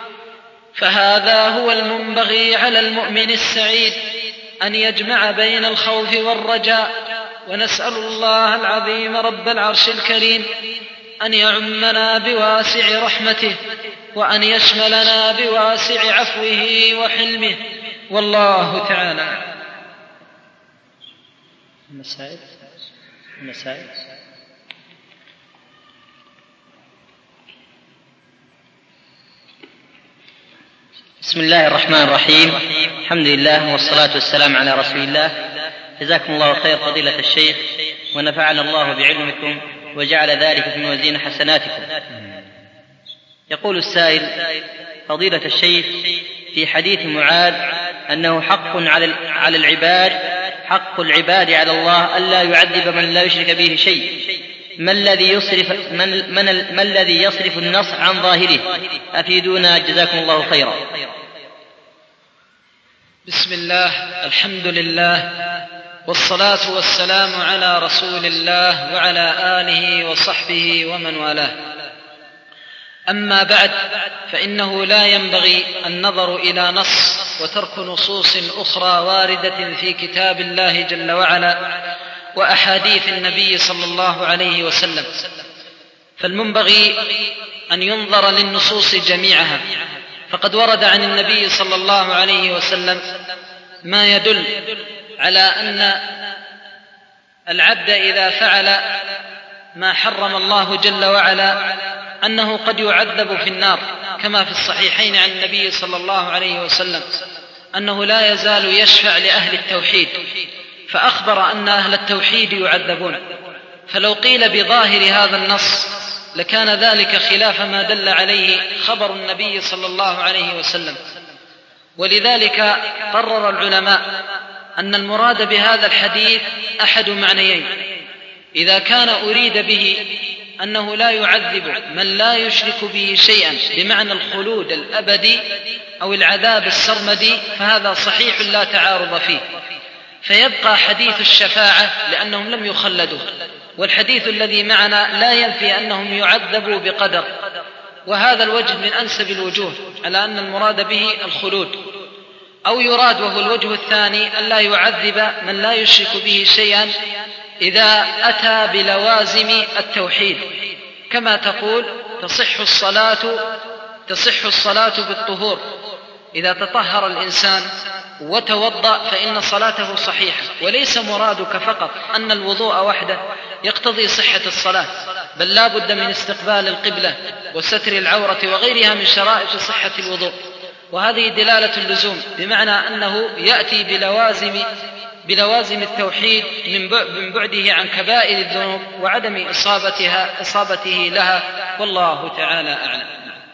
فهذا هو المنبغي على المؤمن السعيد، أن يجمع بين الخوف والرجاء. ونسأل الله العظيم رب العرش الكريم أن يعمنا بواسع رحمته وأن يشملنا بواسع عفوه وحلمه، والله تعالى. المسائل. بسم الله الرحمن الرحيم. الحمد لله والصلاة والسلام على رسول الله. جزاكم الله خير فضيلة الشيخ، ونفعنا الله بعلمكم وجعل ذلك في موازين حسناتكم. يقول السائل: فضيلة الشيخ، في حديث معاذ أنه حق على العباد، حق العباد على الله ألا يعذب من لا يشرك به شيء، ما الذي يصرف النص عن ظاهره؟ أفيدونا جزاكم الله خيرا. بسم الله، الحمد لله، والصلاة والسلام على رسول الله وعلى آله وصحبه ومن والاه. أما بعد، فإنه لا ينبغي النظر إلى نص وترك نصوص أخرى واردة في كتاب الله جل وعلا وأحاديث النبي صلى الله عليه وسلم، فالمنبغي أن ينظر للنصوص جميعها، فقد ورد عن النبي صلى الله عليه وسلم ما يدل على أن العبد إذا فعل ما حرم الله جل وعلا أنه قد يعذب في النار، كما في الصحيحين عن النبي صلى الله عليه وسلم أنه لا يزال يشفع لأهل التوحيد، فأخبر أن أهل التوحيد يعذبون. فلو قيل بظاهر هذا النص لكان ذلك خلاف ما دل عليه خبر النبي صلى الله عليه وسلم، ولذلك قرر العلماء أن المراد بهذا الحديث أحد معنيين: إذا كان أريد به أنه لا يعذب من لا يشرك به شيئا بمعنى الخلود الأبدي أو العذاب السرمدي، فهذا صحيح لا تعارض فيه، فيبقى حديث الشفاعة لأنهم لم يخلدوا، والحديث الذي معنا لا ينفي أنهم يعذبوا بقدر، وهذا الوجه من أنسب الوجوه على أن المراد به الخلود. أو يراد، وهو الوجه الثاني، أن لا يعذب من لا يشرك به شيئا إذا أتى بلوازم التوحيد، كما تقول تصح الصلاة بالطهور، إذا تطهر الإنسان وتوضأ فإن صلاته صحيحة، وليس مرادك فقط أن الوضوء وحده يقتضي صحة الصلاة، بل لا بد من استقبال القبلة وستر العورة وغيرها من شرائط صحة الوضوء، وهذه دلالة اللزوم، بمعنى أنه يأتي بلوازم التوحيد من بعده عن كبائر الذنوب وعدم إصابته لها، والله تعالى أعلم.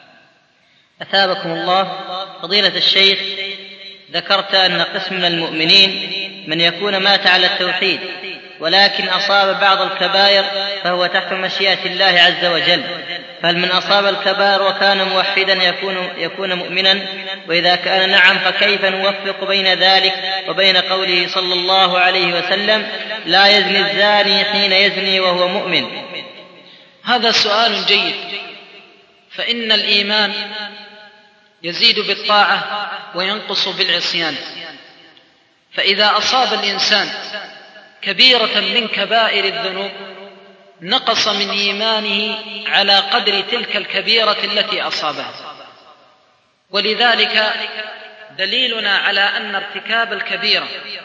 أثابكم الله. فضيلة الشيخ، ذكرت أن قسم من المؤمنين من يكون مات على التوحيد ولكن أصاب بعض الكبائر فهو تحت مشيئة الله عز وجل، فهل من أصاب الكبائر وكان موحدا يكون مؤمنا؟ وإذا كان نعم، فكيف نوفق بين ذلك وبين قوله صلى الله عليه وسلم: لا يزني الزاني حين يزني وهو مؤمن؟ هذا سؤال جيد، فإن الإيمان يزيد بالطاعة وينقص بالعصيان، فإذا أصاب الإنسان كبيرة من كبائر الذنوب نقص من إيمانه على قدر تلك الكبيرة التي أصابها، ولذلك دليلنا على أن ارتكاب الكبيرة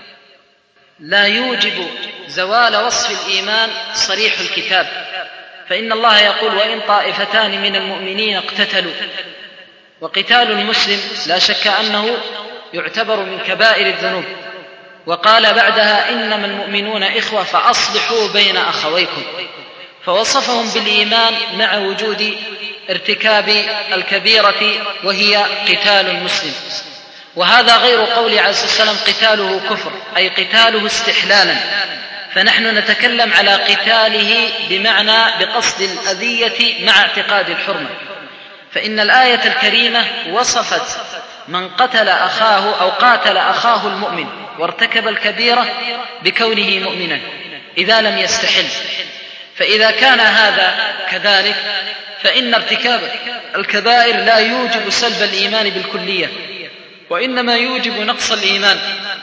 لا يوجب زوال وصف الإيمان صريح الكتاب، فإن الله يقول: وإن طائفتان من المؤمنين اقتتلوا، وقتال المسلم لا شك أنه يعتبر من كبائر الذنوب، وقال بعدها: إنما المؤمنون إخوة فأصلحوا بين أخويكم، فوصفهم بالإيمان مع وجود ارتكاب الكبيرة وهي قتال المسلم، وهذا غير قول عليه الصلاة والسلام: قتاله كفر، أي قتاله استحلالا، فنحن نتكلم على قتاله بمعنى بقصد الأذية مع اعتقاد الحرمة. فإن الآية الكريمة وصفت من قتل أخاه أو قاتل أخاه المؤمن وارتكب الكبيرة بكونه مؤمنا إذا لم يستحل، فإذا كان هذا كذلك فإن ارتكاب الكبائر لا يوجب سلب الإيمان بالكلية، وإنما يوجب نقص الإيمان.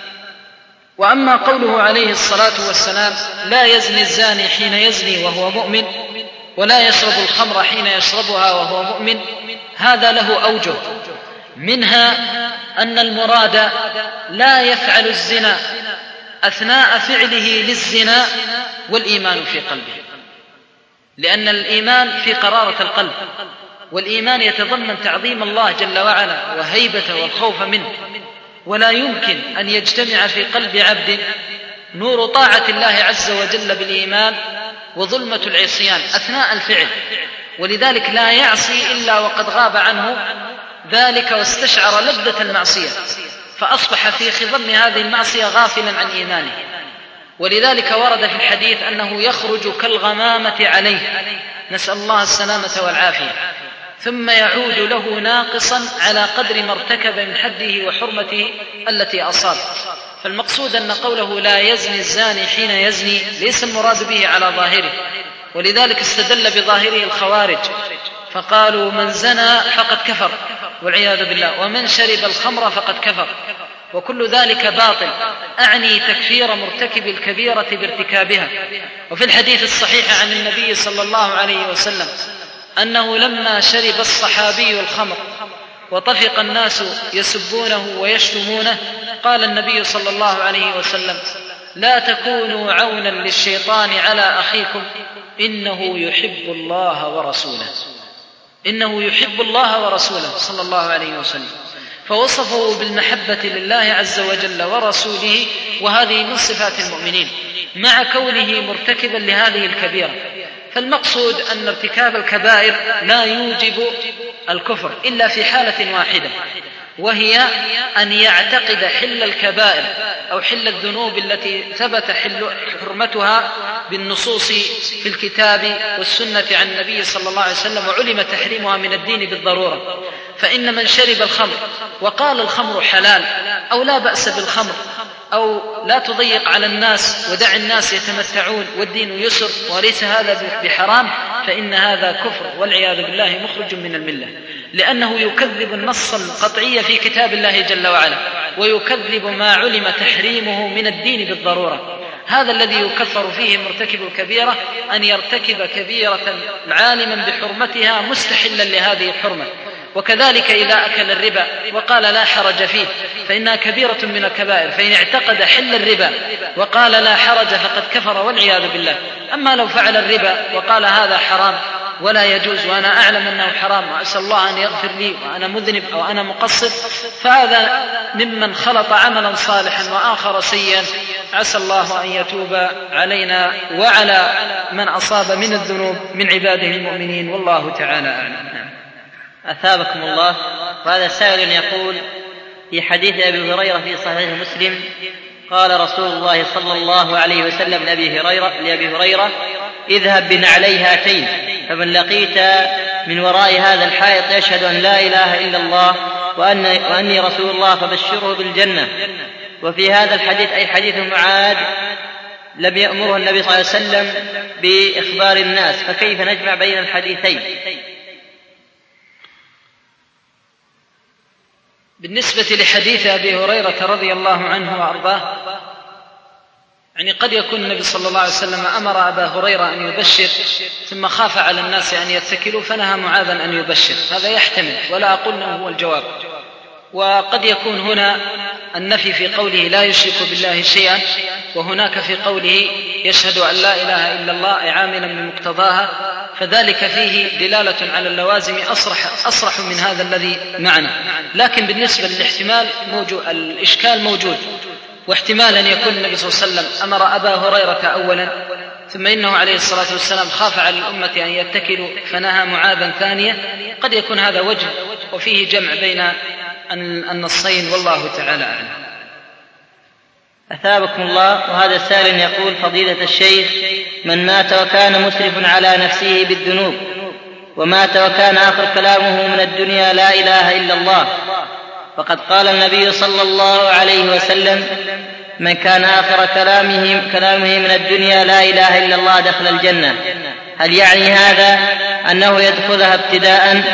وأما قوله عليه الصلاة والسلام: لا يزني الزاني حين يزني وهو مؤمن، ولا يشرب الخمر حين يشربها وهو مؤمن، هذا له أوجه، منها أن المراد لا يفعل الزنا أثناء فعله للزنا والإيمان في قلبه، لأن الإيمان في قرارة القلب، والإيمان يتضمن تعظيم الله جل وعلا وهيبته والخوف منه، ولا يمكن أن يجتمع في قلب عبد نور طاعة الله عز وجل بالإيمان وظلمة العصيان أثناء الفعل، ولذلك لا يعصي إلا وقد غاب عنه ذلك واستشعر لذة المعصية، فأصبح في خضم هذه المعصية غافلا عن إيمانه. ولذلك ورد في الحديث أنه يخرج كالغمامة عليه، نسأل الله السلامة والعافية، ثم يعود له ناقصا على قدر ما ارتكب من حده وحرمته التي أصاب. فالمقصود أن قوله لا يزني الزاني حين يزني ليس المراد به على ظاهره، ولذلك استدل بظاهره الخوارج فقالوا من زنى فقد كفر والعياذ بالله، ومن شرب الخمر فقد كفر، وكل ذلك باطل، أعني تكفير مرتكب الكبيرة بارتكابها. وفي الحديث الصحيح عن النبي صلى الله عليه وسلم أنه لما شرب الصحابي الخمر وطفق الناس يسبونه ويشتمونه قال النبي صلى الله عليه وسلم لا تكونوا عونا للشيطان على أخيكم إنه يحب الله ورسوله، إنه يحب الله ورسوله صلى الله عليه وسلم، فوصفه بالمحبة لله عز وجل ورسوله، وهذه من صفات المؤمنين مع كونه مرتكبا لهذه الكبيرة. فالمقصود أن ارتكاب الكبائر لا يوجب الكفر إلا في حالة واحدة، وهي أن يعتقد حل الكبائر أو حل الذنوب التي ثبت حرمتها بالنصوص في الكتاب والسنة عن النبي صلى الله عليه وسلم، وعلم تحريمها من الدين بالضرورة. فإن من شرب الخمر وقال الخمر حلال أو لا بأس بالخمر أو لا تضيق على الناس ودع الناس يتمتعون والدين يسر وليس هذا بحرام، فإن هذا كفر والعياذ بالله مخرج من الملة، لأنه يكذب النص القطعي في كتاب الله جل وعلا، ويكذب ما علم تحريمه من الدين بالضرورة. هذا الذي يكفر فيه مرتكب الكبيرة، أن يرتكب كبيرة عالما بحرمتها مستحلا لهذه الحرمة. وكذلك إذا أكل الربا وقال لا حرج فيه فإنها كبيرة من الكبائر، فإن اعتقد حل الربا وقال لا حرج فقد كفر والعياذ بالله. أما لو فعل الربا وقال هذا حرام ولا يجوز وأنا أعلم أنه حرام وأسأل الله أن يغفر لي وأنا مذنب أو أنا مقصر، فهذا ممن خلط عملا صالحا وآخر سيئا، عسى الله أن يتوب علينا وعلى من أصاب من الذنوب من عباده المؤمنين، والله تعالى أعلم. أثابكم الله. وهذا سائل يقول في حديث أبي هريرة في صحيح مسلم قال رسول الله صلى الله عليه وسلم لأبي هريرة اذهب بنعلي هاتين فمن لقيت من وراء هذا الحائط يشهد أن لا إله إلا الله وأني رسول الله فبشره بالجنة. وفي هذا الحديث أي حديث معاذ لم يأمره النبي صلى الله عليه وسلم بإخبار الناس، فكيف نجمع بين الحديثين؟ بالنسبة لحديث أبي هريرة رضي الله عنه وأرضاه، يعني قد يكون النبي صلى الله عليه وسلم أمر أبا هريرة أن يبشر ثم خاف على الناس أن يتكلوا فنهى معاذا أن يبشر، هذا يحتمل ولا أقول أنه هو الجواب. وقد يكون هنا النفي في قوله لا يشرك بالله شيئا، وهناك في قوله يشهد أن لا إله إلا الله عاملا بمقتضاها، فذلك فيه دلالة على اللوازم أصرح من هذا الذي معنا. لكن بالنسبة للاحتمال الإشكال موجود، واحتمال أن يكون النبي صلى الله عليه وسلم أمر أبا هريرة أولا ثم إنه عليه الصلاة والسلام خاف على الأمة أن يتكلوا فنهى معاذا ثانية، قد يكون هذا وجه وفيه جمع بين النصين، والله تعالى أعلم. أثابكم الله. وهذا سائل يقول فضيلة الشيخ من مات وكان مسرف على نفسه بالذنوب ومات وكان آخر كلامه من الدنيا لا إله إلا الله، فقد قال النبي صلى الله عليه وسلم من كان آخر كلامه من الدنيا لا إله إلا الله دخل الجنة، هل يعني هذا أنه يدخلها ابتداء؟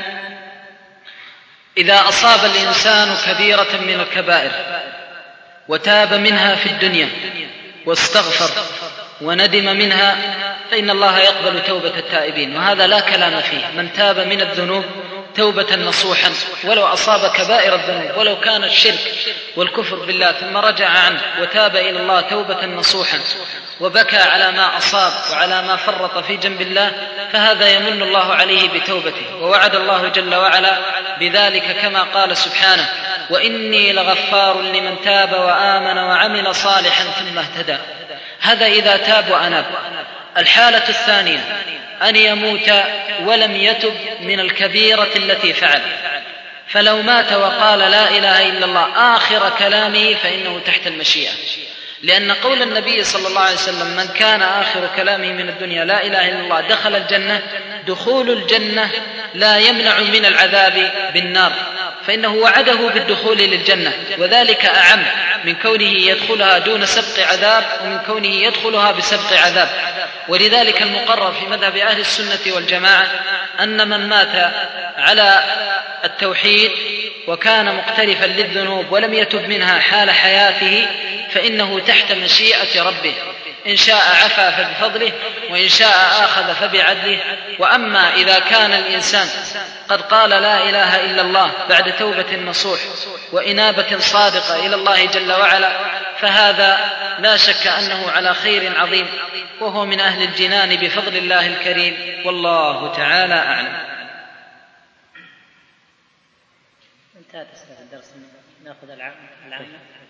إذا أصاب الإنسان كبيرة من الكبائر وتاب منها في الدنيا واستغفر وندم منها فإن الله يقبل توبة التائبين، وهذا لا كلام فيه. من تاب من الذنوب توبة نصوحا ولو أصاب كبائر الذنوب ولو كان الشرك والكفر بالله ثم رجع عنه وتاب إلى الله توبة نصوحا وبكى على ما أصاب وعلى ما فرط في جنب الله، فهذا يمن الله عليه بتوبته، ووعد الله جل وعلا بذلك كما قال سبحانه: وإني لغفار لمن تاب وآمن وعمل صالحا ثم اهتدى. هذا إذا تاب وأناب. الحالة الثانية أن يموت ولم يتب من الكبيرة التي فعل، فلو مات وقال لا إله إلا الله آخر كلامه فإنه تحت المشيئة، لأن قول النبي صلى الله عليه وسلم: من كان آخر كلامه من الدنيا لا إله إلا الله دخل الجنة، دخول الجنة لا يمنع من العذاب بالنار، فإنه وعده بالدخول للجنة، وذلك أعم من كونه يدخلها دون سبق عذاب ومن كونه يدخلها بسبق عذاب. ولذلك المقرر في مذهب أهل السنة والجماعة أن من مات على التوحيد وكان مقترفا للذنوب ولم يتب منها حال حياته فإنه تحت مشيئة ربه، إن شاء عفا فبفضله وإن شاء آخذ فبعدله. وأما إذا كان الإنسان قد قال لا إله إلا الله بعد توبة نصوح وإنابة صادقة إلى الله جل وعلا، فهذا لا شك أنه على خير عظيم، وهو من أهل الجنان بفضل الله الكريم، والله تعالى أعلم. انتهت الدرس، نأخذ العام.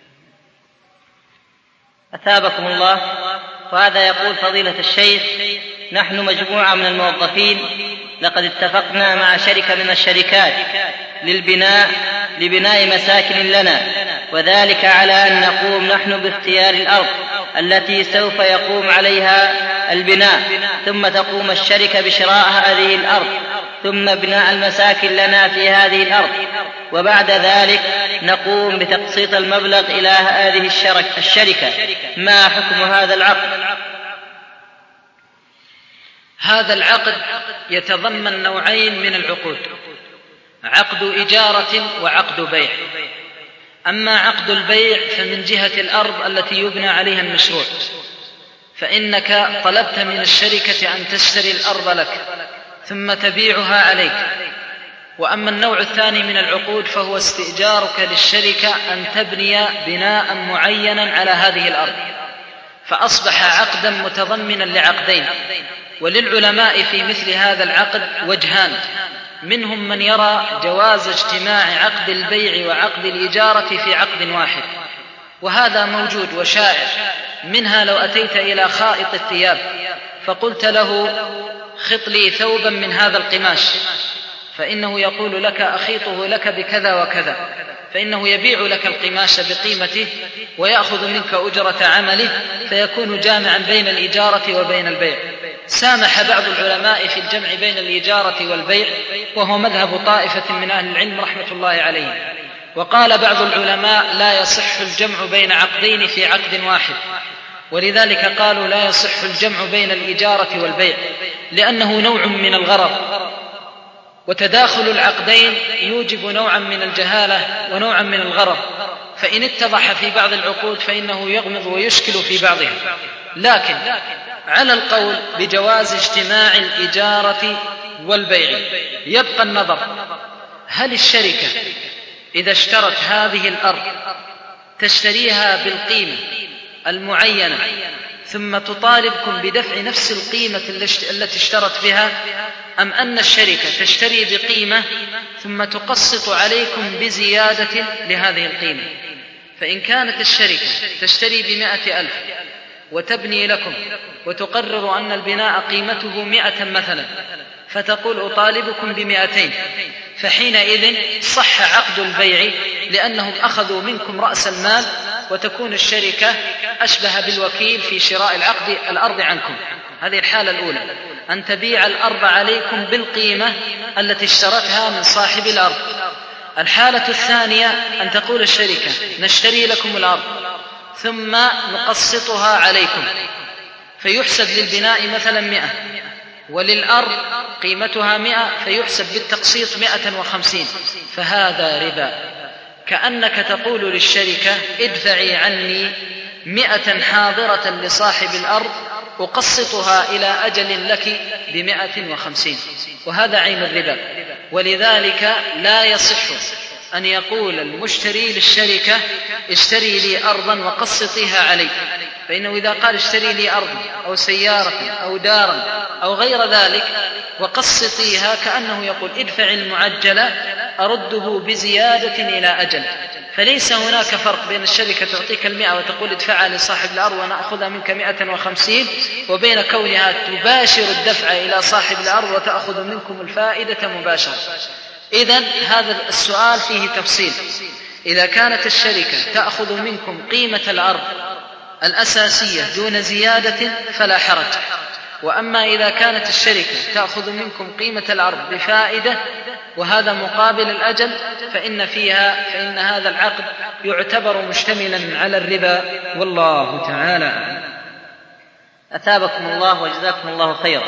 أثابكم الله. وهذا يقول: فضيلة الشيخ، نحن مجموعة من الموظفين لقد اتفقنا مع شركة من الشركات لبناء مساكن لنا، وذلك على أن نقوم نحن باختيار الأرض التي سوف يقوم عليها البناء، ثم تقوم الشركة بشراء هذه الأرض، ثم بناء المساكن لنا في هذه الأرض، وبعد ذلك نقوم بتقسيط المبلغ إلى هذه الشركة. ما حكم هذا العقد؟ هذا العقد يتضمن نوعين من العقود: عقد إجارة وعقد بيع. أما عقد البيع فمن جهة الأرض التي يبنى عليها المشروع، فإنك طلبت من الشركة أن تشتري الأرض لك ثم تبيعها عليك. وأما النوع الثاني من العقود فهو استئجارك للشركة أن تبني بناء معينا على هذه الأرض، فأصبح عقدا متضمنا لعقدين. وللعلماء في مثل هذا العقد وجهان: منهم من يرى جواز اجتماع عقد البيع وعقد الإجارة في عقد واحد، وهذا موجود وشائع. منها لو أتيت إلى خائط الثياب فقلت له: خط لي ثوبا من هذا القماش، فإنه يقول لك: أخيطه لك بكذا وكذا، فإنه يبيع لك القماش بقيمته ويأخذ منك أجرة عمله، فيكون جامعا بين الإجارة وبين البيع. سامح بعض العلماء في الجمع بين الإجارة والبيع، وهو مذهب طائفة من أهل العلم رحمة الله عليهم. وقال بعض العلماء: لا يصح الجمع بين عقدين في عقد واحد، ولذلك قالوا لا يصح الجمع بين الإجارة والبيع، لأنه نوع من الغرر، وتداخل العقدين يوجب نوعا من الجهالة ونوعا من الغرر، فإن اتضح في بعض العقود فإنه يغمض ويشكل في بعضها. لكن على القول بجواز اجتماع الإجارة والبيع يبقى النظر: هل الشركة إذا اشترت هذه الأرض تشتريها بالقيمة المعينة ثم تطالبكم بدفع نفس القيمة التي اشترت بها، أم أن الشركة تشتري بقيمة ثم تقسط عليكم بزيادة لهذه القيمة؟ فإن كانت الشركة تشتري ب100,000 وتبني لكم وتقرر أن البناء قيمته 100 مثلا، فتقول: أطالبكم ب200، فحينئذ صح عقد البيع، لأنهم أخذوا منكم رأس المال، وتكون الشركة أشبه بالوكيل في شراء الأرض عنكم. هذه الحالة الأولى، أن تبيع الأرض عليكم بالقيمة التي اشترتها من صاحب الأرض. الحالة الثانية أن تقول الشركة: نشتري لكم الأرض ثم نقسطها عليكم، فيحسب للبناء مثلا 100 وللأرض قيمتها 100، فيحسب بالتقسيط 150، فهذا ربا. كأنك تقول للشركة: ادفعي عني 100 حاضرة لصاحب الأرض أقسطها إلى أجل لك ب150، وهذا عين الربا. ولذلك لا يصح أن يقول المشتري للشركة اشتري لي أرضا وقسطيها علي، فإنه إذا قال اشتري لي أرضا أو سيارة أو دارا أو غير ذلك وقسطيها، كأنه يقول ادفع المعجلة أرده بزيادة إلى أجل. فليس هناك فرق بين الشركة تعطيك 100 وتقول ادفعها لصاحب الأرض ونأخذها منك 150، وبين كونها تباشر الدفع إلى صاحب الأرض وتأخذ منكم الفائدة مباشرة. إذن هذا السؤال فيه تفصيل. إذا كانت الشركة تأخذ منكم قيمة الأرض الأساسية دون زيادة فلا حرج، وأما إذا كانت الشركة تأخذ منكم قيمة الأرض بفائدة وهذا مقابل الأجل فإن هذا العقد يعتبر مشتملا على الربا، والله تعالى. أثابكم الله وجزاكم الله خيرا.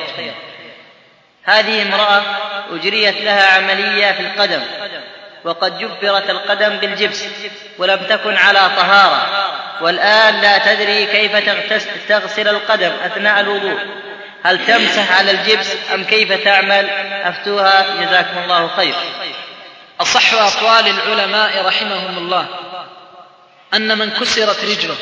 هذه امرأة أجريت لها عملية في القدم، وقد جبرت القدم بالجبس ولم تكن على طهارة، والآن لا تدري كيف تغسل القدم أثناء الوضوء، هل تمسح على الجبس أم كيف تعمل؟ أفتوها جزاكم الله خير. أصح أقوال العلماء رحمهم الله أن من كسرت رجله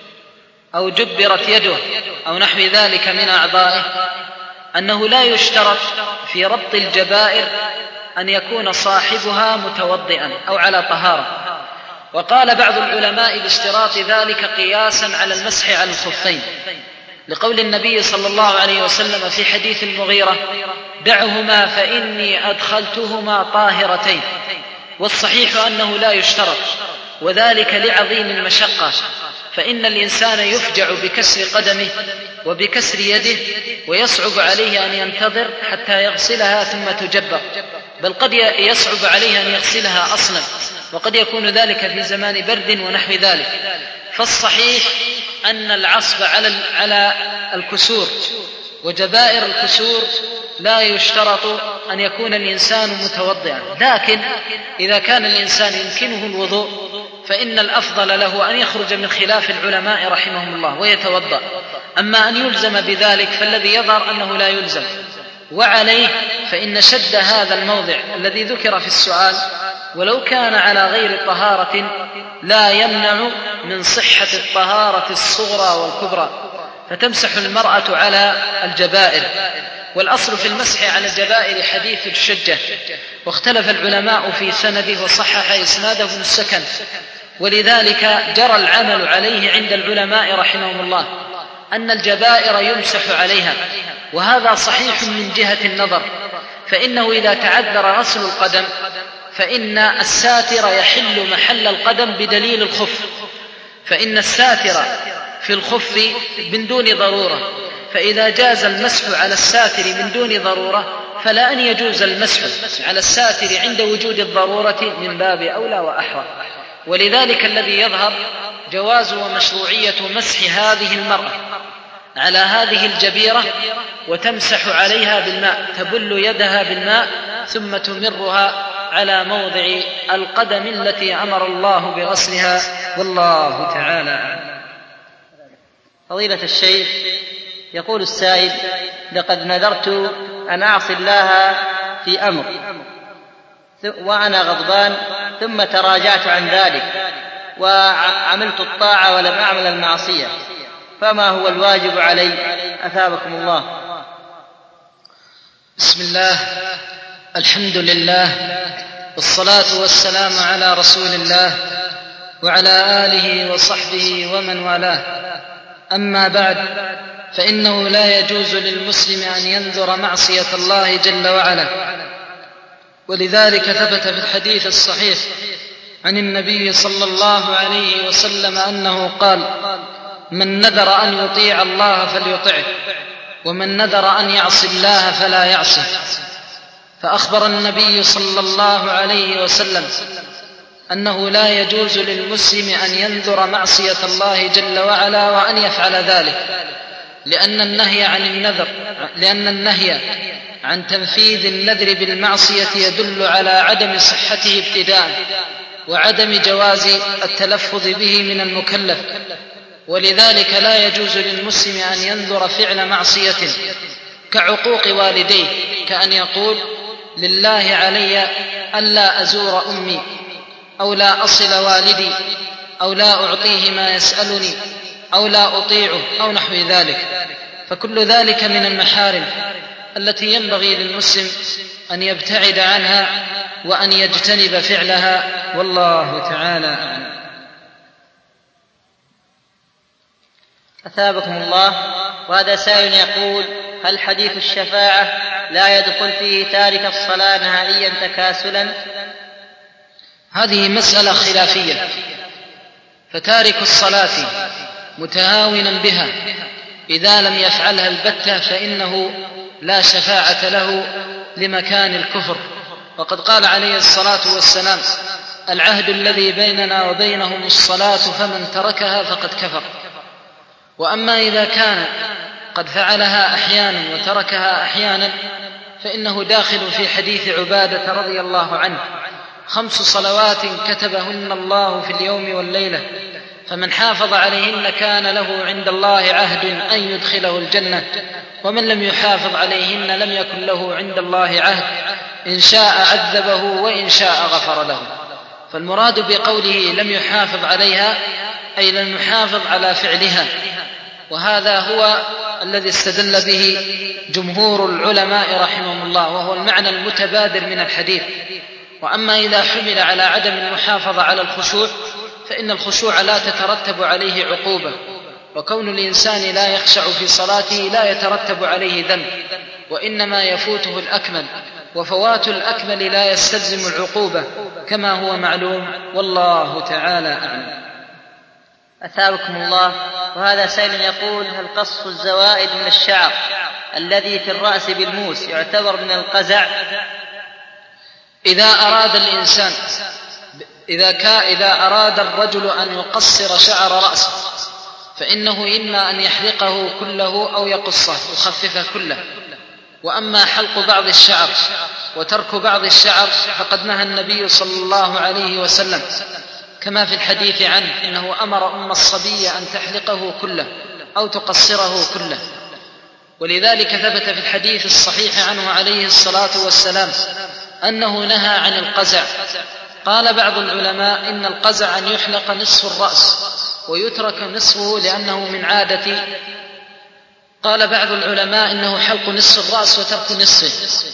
أو جبرت يده أو نحو ذلك من أعضائه أنه لا يشترط في ربط الجبائر أن يكون صاحبها متوضئا أو على طهارة. وقال بعض العلماء باشتراط ذلك قياسا على المسح على الخفين، لقول النبي صلى الله عليه وسلم في حديث المغيرة: دعهما فإني أدخلتهما طاهرتين. والصحيح أنه لا يشترط، وذلك لعظيم المشقة، فإن الإنسان يفجع بكسر قدمه وبكسر يده، ويصعب عليه أن ينتظر حتى يغسلها ثم تجبر، بل قد يصعب عليه أن يغسلها أصلا، وقد يكون ذلك في زمان برد ونحو ذلك. فالصحيح أن العصب على الكسور وجبائر الكسور لا يشترط أن يكون الإنسان متوضئا، لكن إذا كان الإنسان يمكنه الوضوء فإن الأفضل له أن يخرج من خلاف العلماء رحمهم الله ويتوضأ. أما أن يلزم بذلك فالذي يظهر أنه لا يلزم، وعليه فإن شد هذا الموضع الذي ذكر في السؤال ولو كان على غير طهارة لا يمنع من صحة الطهارة الصغرى والكبرى، فتمسح المرأة على الجبائر. والأصل في المسح على الجبائر حديث الشجة، واختلف العلماء في سنده وصحح إسناده السكن، ولذلك جرى العمل عليه عند العلماء رحمهم الله أن الجبائر يمسح عليها، وهذا صحيح من جهة النظر، فإنه إذا تعذر غسل القدم فإن الساتر يحل محل القدم بدليل الخف، فإن الساتر في الخف من دون ضرورة، فإذا جاز المسح على الساتر من دون ضرورة فلا أن يجوز المسح على الساتر عند وجود الضرورة من باب أولى وأحرى. ولذلك الذي يظهر جواز ومشروعية مسح هذه المرأة على هذه الجبيرة وتمسح عليها بالماء، تبل يدها بالماء ثم تمرها على موضع القدم التي أمر الله بغسلها، والله تعالى. فضيلة الشيخ، يقول السائل: لقد نذرت أن أعصي الله في أمر وأنا غضبان، ثم تراجعت عن ذلك وعملت الطاعة ولم أعمل المعصية، فما هو الواجب علي؟ أثابكم الله. بسم الله، الحمد لله، والصلاة والسلام على رسول الله وعلى آله وصحبه ومن والاه. أما بعد، فإنه لا يجوز للمسلم أن ينذر معصية الله جل وعلا، ولذلك ثبت في الحديث الصحيح عن النبي صلى الله عليه وسلم أنه قال: من نذر أن يطيع الله فليطعه، ومن نذر أن يعصي الله فلا يعصه. فأخبر النبي صلى الله عليه وسلم أنه لا يجوز للمسلم أن ينذر معصية الله جل وعلا وأن يفعل ذلك، لأن النهي عن تنفيذ النذر بالمعصية يدل على عدم صحته ابتداء، وعدم جواز التلفظ به من المكلف، ولذلك لا يجوز للمسلم أن ينذر فعل معصية كعقوق والديه، كأن يقول لله علي ألا أزور أمي، أو لا أصل والدي، أو لا أعطيه ما يسألني، أو لا أطيعه، أو نحو ذلك. فكل ذلك من المحارم التي ينبغي للمسلم أن يبتعد عنها وأن يجتنب فعلها، والله تعالى أعلم. أثابكم الله. وهذا سائل يقول: هل حديث الشفاعة لا يدخل فيه تارك الصلاة نهائيا تكاسلا؟ هذه مسألة خلافية، فتارك الصلاة متهاونا بها إذا لم يفعلها البتة فإنه لا شفاعة له لمكان الكفر. وقد قال عليه الصلاة والسلام: العهد الذي بيننا وبينهم الصلاة فمن تركها فقد كفر. وأما إذا كان قد فعلها أحيانا وتركها أحيانا فإنه داخل في حديث عبادة رضي الله عنه: 5 صلوات كتبهن الله في اليوم والليلة، فمن حافظ عليهن كان له عند الله عهد أن يدخله الجنة، ومن لم يحافظ عليهن لم يكن له عند الله عهد، إن شاء عذبه وإن شاء غفر له. فالمراد بقوله لم يحافظ عليها أي لم يحافظ على فعلها، وهذا هو الذي استدل به جمهور العلماء رحمهم الله، وهو المعنى المتبادر من الحديث. وأما إذا حمل على عدم المحافظة على الخشوع فإن الخشوع لا تترتب عليه عقوبة، وكون الإنسان لا يخشع في صلاته لا يترتب عليه ذنب، وإنما يفوته الأكمل، وفوات الأكمل لا يستلزم العقوبة كما هو معلوم، والله تعالى أعلم. أثابكم الله. وهذا سائل يقول: هل قص الزوائد من الشعر الذي في الرأس بالموس يعتبر من القزع؟ إذا أراد الإنسان إذا أراد الرجل أن يقصر شعر رأسه فإنه إما أن يحلقه كله أو يقصه يخففه كله. وأما حلق بعض الشعر وترك بعض الشعر فقد نهى النبي صلى الله عليه وسلم، كما في الحديث عنه إنه أمر أم الصبي أن تحلقه كله أو تقصره كله. ولذلك ثبت في الحديث الصحيح عنه عليه الصلاة والسلام أنه نهى عن القزع. قال بعض العلماء إن القزع أن يحلق نصف الرأس ويترك نصفه لأنه من عادة. قال بعض العلماء إنه حلق نصف الرأس وترك نصفه.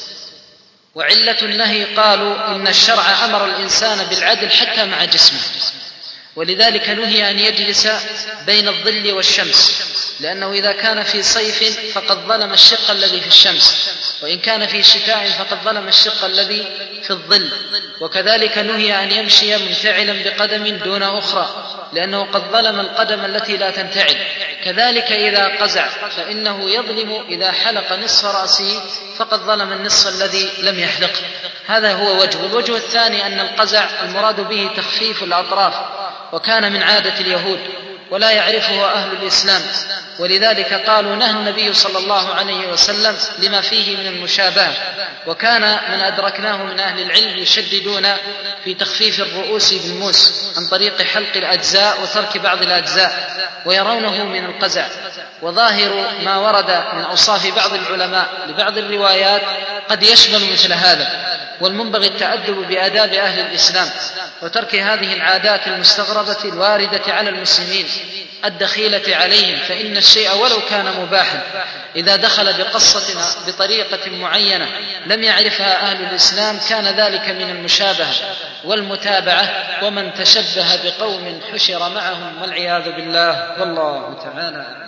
وعلة النهي قالوا إن الشرع أمر الإنسان بالعدل حتى مع جسمه، ولذلك نهي أن يجلس بين الظل والشمس، لأنه إذا كان في صيف فقد ظلم الشق الذي في الشمس، وإن كان في شتاء فقد ظلم الشق الذي في الظل. وكذلك نهي أن يمشي منتعلا بقدم دون أخرى، لأنه قد ظلم القدم التي لا تنتعل. كذلك إذا قزع فإنه يظلم إذا حلق نصف رأسه فقد ظلم النصف الذي لم يحلقه. هذا هو وجه. الوجه الثاني أن القزع المراد به تخفيف الأطراف، وكان من عادة اليهود ولا يعرفه أهل الإسلام، ولذلك قالوا نهى النبي صلى الله عليه وسلم لما فيه من المشابهة. وكان من أدركناه من أهل العلم يشددون في تخفيف الرؤوس بالموس عن طريق حلق الأجزاء وترك بعض الأجزاء، ويرونه من القزع. وظاهر ما ورد من أوصاف بعض العلماء لبعض الروايات قد يشمل مثل هذا، والمنبغي التأدب بآداب أهل الإسلام وترك هذه العادات المستغربة الواردة على المسلمين الدخيلة عليهم. فإن الشيء ولو كان مباحا إذا دخل بقصة بطريقة معينة لم يعرفها أهل الإسلام كان ذلك من المشابهة والمتابعة، ومن تشبه بقوم حشر معهم والعياذ بالله، والله تعالى.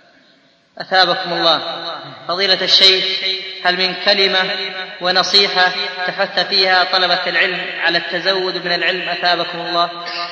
أثابكم الله. فضيلة الشيخ، هل من كلمة ونصيحة تحث فيها طلبة العلم على التزود من العلم أثابكم الله؟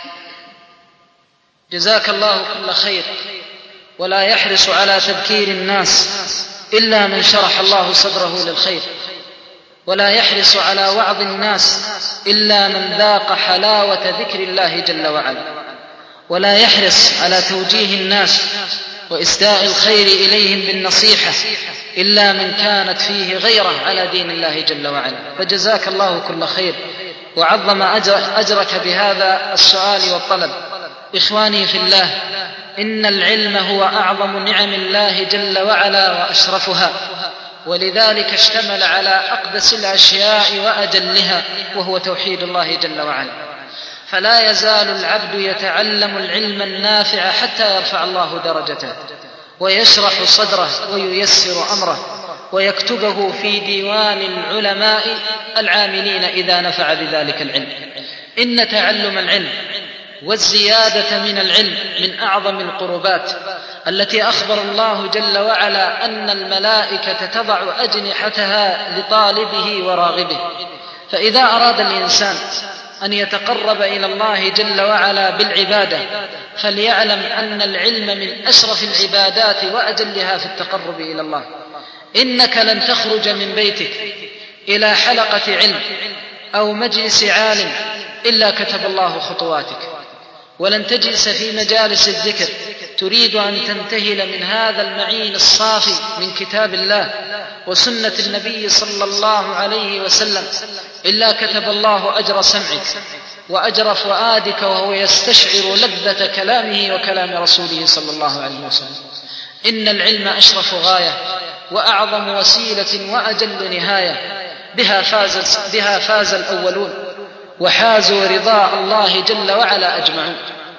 جزاك الله كل خير. ولا يحرص على تذكير الناس إلا من شرح الله صدره للخير، ولا يحرص على وعظ الناس إلا من ذاق حلاوة ذكر الله جل وعلا، ولا يحرص على توجيه الناس وإسداء الخير إليهم بالنصيحة إلا من كانت فيه غيرة على دين الله جل وعلا. فجزاك الله كل خير وعظم أجرك بهذا السؤال والطلب. إخواني في الله، إن العلم هو أعظم نعم الله جل وعلا وأشرفها، ولذلك اشتمل على أقدس الأشياء وأجلها، وهو توحيد الله جل وعلا. فلا يزال العبد يتعلم العلم النافع حتى يرفع الله درجته ويشرح صدره وييسر أمره ويكتبه في ديوان العلماء العاملين إذا نفع بذلك العلم. إن تعلم العلم والزيادة من العلم من أعظم القربات التي أخبر الله جل وعلا أن الملائكة تضع أجنحتها لطالبه وراغبه. فإذا أراد الإنسان أن يتقرب إلى الله جل وعلا بالعبادة فليعلم أن العلم من أشرف العبادات وأجلها في التقرب إلى الله. إنك لن تخرج من بيتك إلى حلقة علم أو مجلس عالم إلا كتب الله خطواتك، ولن تجلس في مجالس الذكر تريد أن تنتهل من هذا المعين الصافي من كتاب الله وسنة النبي صلى الله عليه وسلم إلا كتب الله أجر سمعك وأجر فؤادك وهو يستشعر لذة كلامه وكلام رسوله صلى الله عليه وسلم. إن العلم أشرف غاية وأعظم وسيلة وأجل نهاية، بها فاز الأولون وحازوا رضاء الله جل وعلا أجمعون.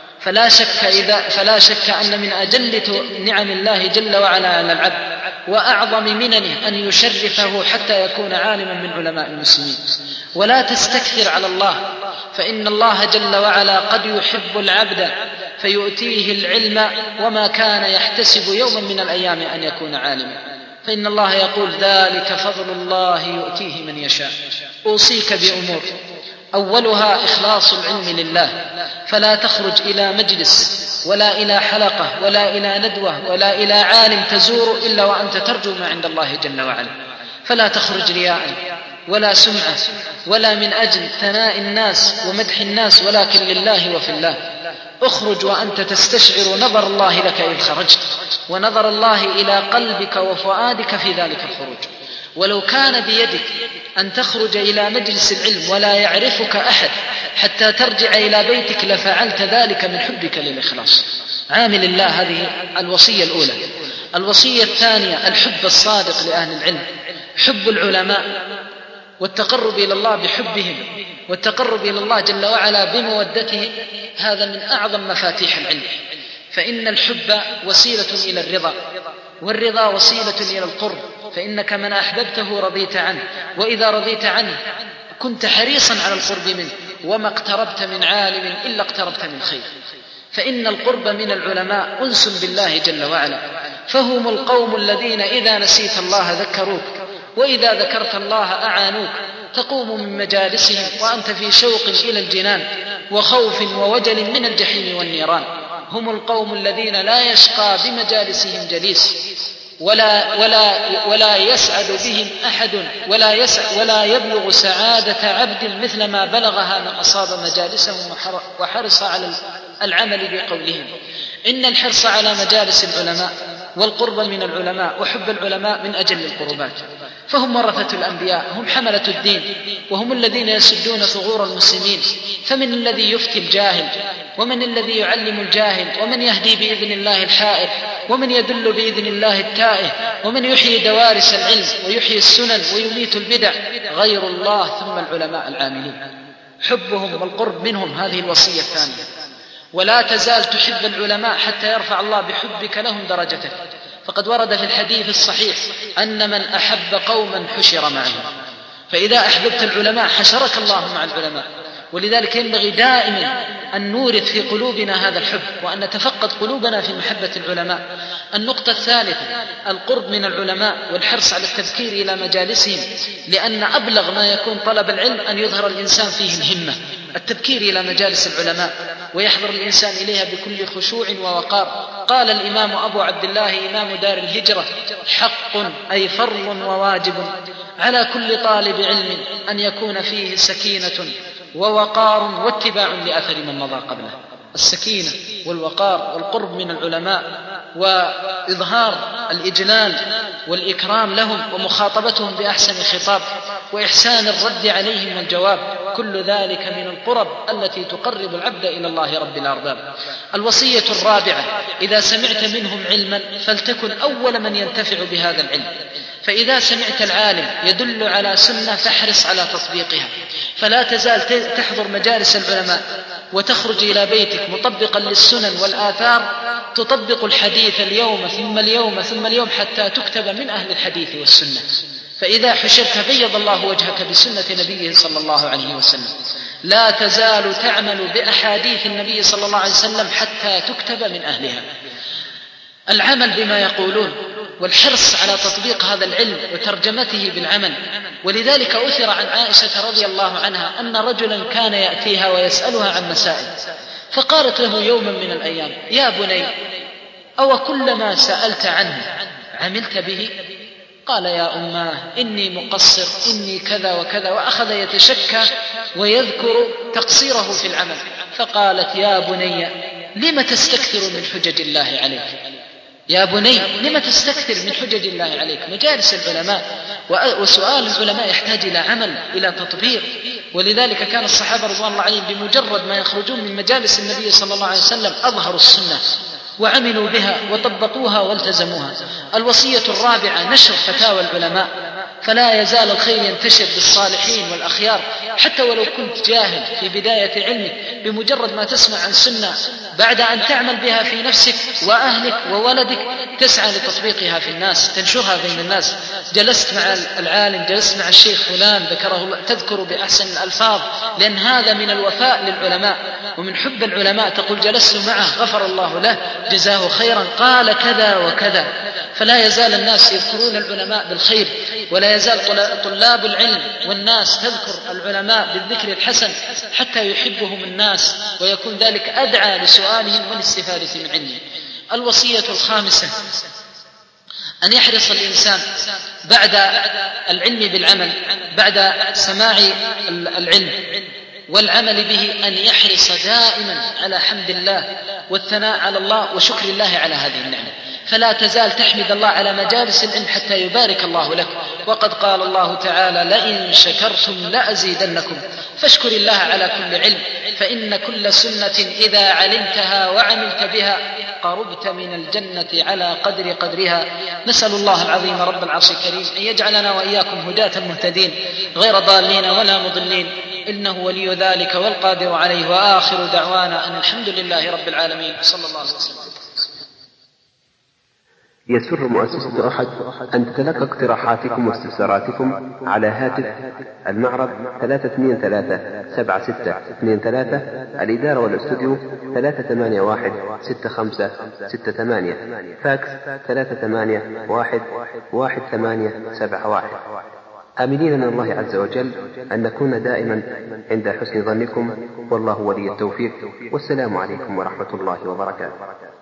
فلا شك أن من أجل نعم الله جل وعلا على العبد وأعظم مننه أن يشرفه حتى يكون عالما من علماء المسلمين. ولا تستكثر على الله، فإن الله جل وعلا قد يحب العبد فيؤتيه العلم وما كان يحتسب يوما من الأيام أن يكون عالما. فإن الله يقول ذلك فضل الله يؤتيه من يشاء. أوصيك بأمور، أولها إخلاص العلم لله، فلا تخرج إلى مجلس ولا إلى حلقة ولا إلى ندوة ولا إلى عالم تزور إلا وأنت ترجو ما عند الله جل وعلا. فلا تخرج رياء ولا سمعة ولا من أجل ثناء الناس ومدح الناس، ولكن لله وفي الله. اخرج وأنت تستشعر نظر الله لك إذ خرجت ونظر الله إلى قلبك وفؤادك في ذلك الخروج. ولو كان بيدك أن تخرج إلى مجلس العلم ولا يعرفك أحد حتى ترجع إلى بيتك لفعلت ذلك من حبك للإخلاص. عامل الله. هذه الوصية الأولى. الوصية الثانية الحب الصادق لأهل العلم، حب العلماء والتقرب إلى الله بحبهم والتقرب إلى الله جل وعلا بمودتهم. هذا من أعظم مفاتيح العلم. فإن الحب وسيلة إلى الرضا، والرضا وسيلة إلى القرب، فإنك من أحببته رضيت عنه، وإذا رضيت عنه كنت حريصا على القرب منه، وما اقتربت من عالم إلا اقتربت من خير. فإن القرب من العلماء أنس بالله جل وعلا، فهم القوم الذين إذا نسيت الله ذكروك، وإذا ذكرت الله أعانوك. تقوم من مجالسهم وأنت في شوق إلى الجنان وخوف ووجل من الجحيم والنيران. هم القوم الذين لا يشقى بمجالسهم جليس ولا يسعد بهم أحد ولا يبلغ سعادة عبد مثل ما بلغها من أصاب مجالسهم وحرص على العمل بقولهم. إن الحرص على مجالس العلماء والقرب من العلماء وحب العلماء من أجل القربات، فهم ورثة الأنبياء، هم حملة الدين، وهم الذين يسدون ثغور المسلمين. فمن الذي يفتي الجاهل، ومن الذي يعلم الجاهل، ومن يهدي بإذن الله الحائر، ومن يدل بإذن الله التائه، ومن يحيي دوارس العلم ويحيي السنن ويميت البدع غير الله ثم العلماء العاملين. حبهم والقرب منهم، هذه الوصية الثانية. ولا تزال تحب العلماء حتى يرفع الله بحبك لهم درجتك. فقد ورد في الحديث الصحيح أن من أحب قوما حشر معهم، فإذا أحببت العلماء حشرك الله مع العلماء. ولذلك ينبغي دائما أن نورث في قلوبنا هذا الحب، وأن نتفقد قلوبنا في محبة العلماء. النقطة الثالثة القرب من العلماء والحرص على التذكير إلى مجالسهم، لأن أبلغ ما يكون طلب العلم أن يظهر الإنسان فيه الهمة، التذكير إلى مجالس العلماء ويحضر الإنسان إليها بكل خشوع ووقار. قال الإمام أبو عبد الله إمام دار الهجرة: حق أي فرض وواجب على كل طالب علم أن يكون فيه سكينة ووقار واتباع لأثر من مضى قبله. السكينة والوقار والقرب من العلماء وإظهار الإجلال والإكرام لهم ومخاطبتهم بأحسن خطاب وإحسان الرد عليهم والجواب، كل ذلك من القرب التي تقرب العبد إلى الله رب الأرباب. الوصية الرابعة: إذا سمعت منهم علما فلتكن أول من ينتفع بهذا العلم، فإذا سمعت العالم يدل على سنة فاحرص على تطبيقها، فلا تزال تحضر مجالس العلماء وتخرج إلى بيتك مطبقا للسنن والآثار، تطبق الحديث اليوم ثم اليوم ثم اليوم حتى تكتب من أهل الحديث والسنة، فإذا حشرت بيض الله وجهك بسنة نبيه صلى الله عليه وسلم. لا تزال تعمل بأحاديث النبي صلى الله عليه وسلم حتى تكتب من أهلها. العمل بما يقولون والحرص على تطبيق هذا العلم وترجمته بالعمل. ولذلك أثر عن عائشة رضي الله عنها أن رجلا كان يأتيها ويسألها عن مسائل، فقالت له يوما من الأيام: يا بني، أو كلما سألت عنه عملت به؟ قال: يا أماه إني مقصر، إني كذا وكذا، وأخذ يتشكى ويذكر تقصيره في العمل. فقالت: يا بني لم تستكثر من حجج الله عليك؟ يا بني لم تستكثر من حجج الله عليك؟ مجالس العلماء وسؤال العلماء يحتاج إلى عمل، إلى تطبيق. ولذلك كان الصحابة رضوان الله عليهم بمجرد ما يخرجون من مجالس النبي صلى الله عليه وسلم أظهروا السنة وعملوا بها وطبقوها والتزموها. الوصية الرابعة: نشر فتاوى العلماء، فلا يزال الخير ينتشر بالصالحين والأخيار، حتى ولو كنت جاهل في بداية علمك، بمجرد ما تسمع عن سنة بعد أن تعمل بها في نفسك وأهلك وولدك تسعى لتطبيقها في الناس، تنشرها بين الناس. جلست مع العالم، جلست مع الشيخ فلان ذكره الله، تذكر بأحسن الألفاظ، لأن هذا من الوفاء للعلماء ومن حب العلماء. تقول: جلست معه غفر الله له، جزاه خيرا، قال كذا وكذا. فلا يزال الناس يذكرون العلماء بالخير، ولا يزال طلاب العلم والناس تذكر العلماء بالذكر الحسن حتى يحبهم الناس، ويكون ذلك أدعى لسؤالهم والاستفادة من علمهم. الوصية الخامسة: أن يحرص الإنسان بعد العلم بالعمل، بعد سماع العلم والعمل به، أن يحرص دائما على حمد الله والثناء على الله وشكر الله على هذه النعمة، فلا تزال تحمد الله على مجالس العلم حتى يبارك الله لك. وقد قال الله تعالى: لئن شكرتم لأزيدنكم. فاشكر الله على كل علم، فإن كل سنة إذا علمتها وعملت بها قربت من الجنة على قدر قدرها. نسأل الله العظيم رب العرش الكريم أن يجعلنا وإياكم هداة مهتدين غير ضالين ولا مضلين، إنه ولي ذلك والقادر عليه. وآخر دعوانا أن الحمد لله رب العالمين، صلى الله عليه وسلم. يسر مؤسسة أحد أن تتلقى اقتراحاتكم واستفساراتكم على هاتف المعرض 323-7623، الإدارة والاستوديو 381-6568، فاكس 381-1871، آملين من الله عز وجل أن نكون دائما عند حسن ظنكم، والله ولي التوفيق. والسلام عليكم ورحمة الله وبركاته.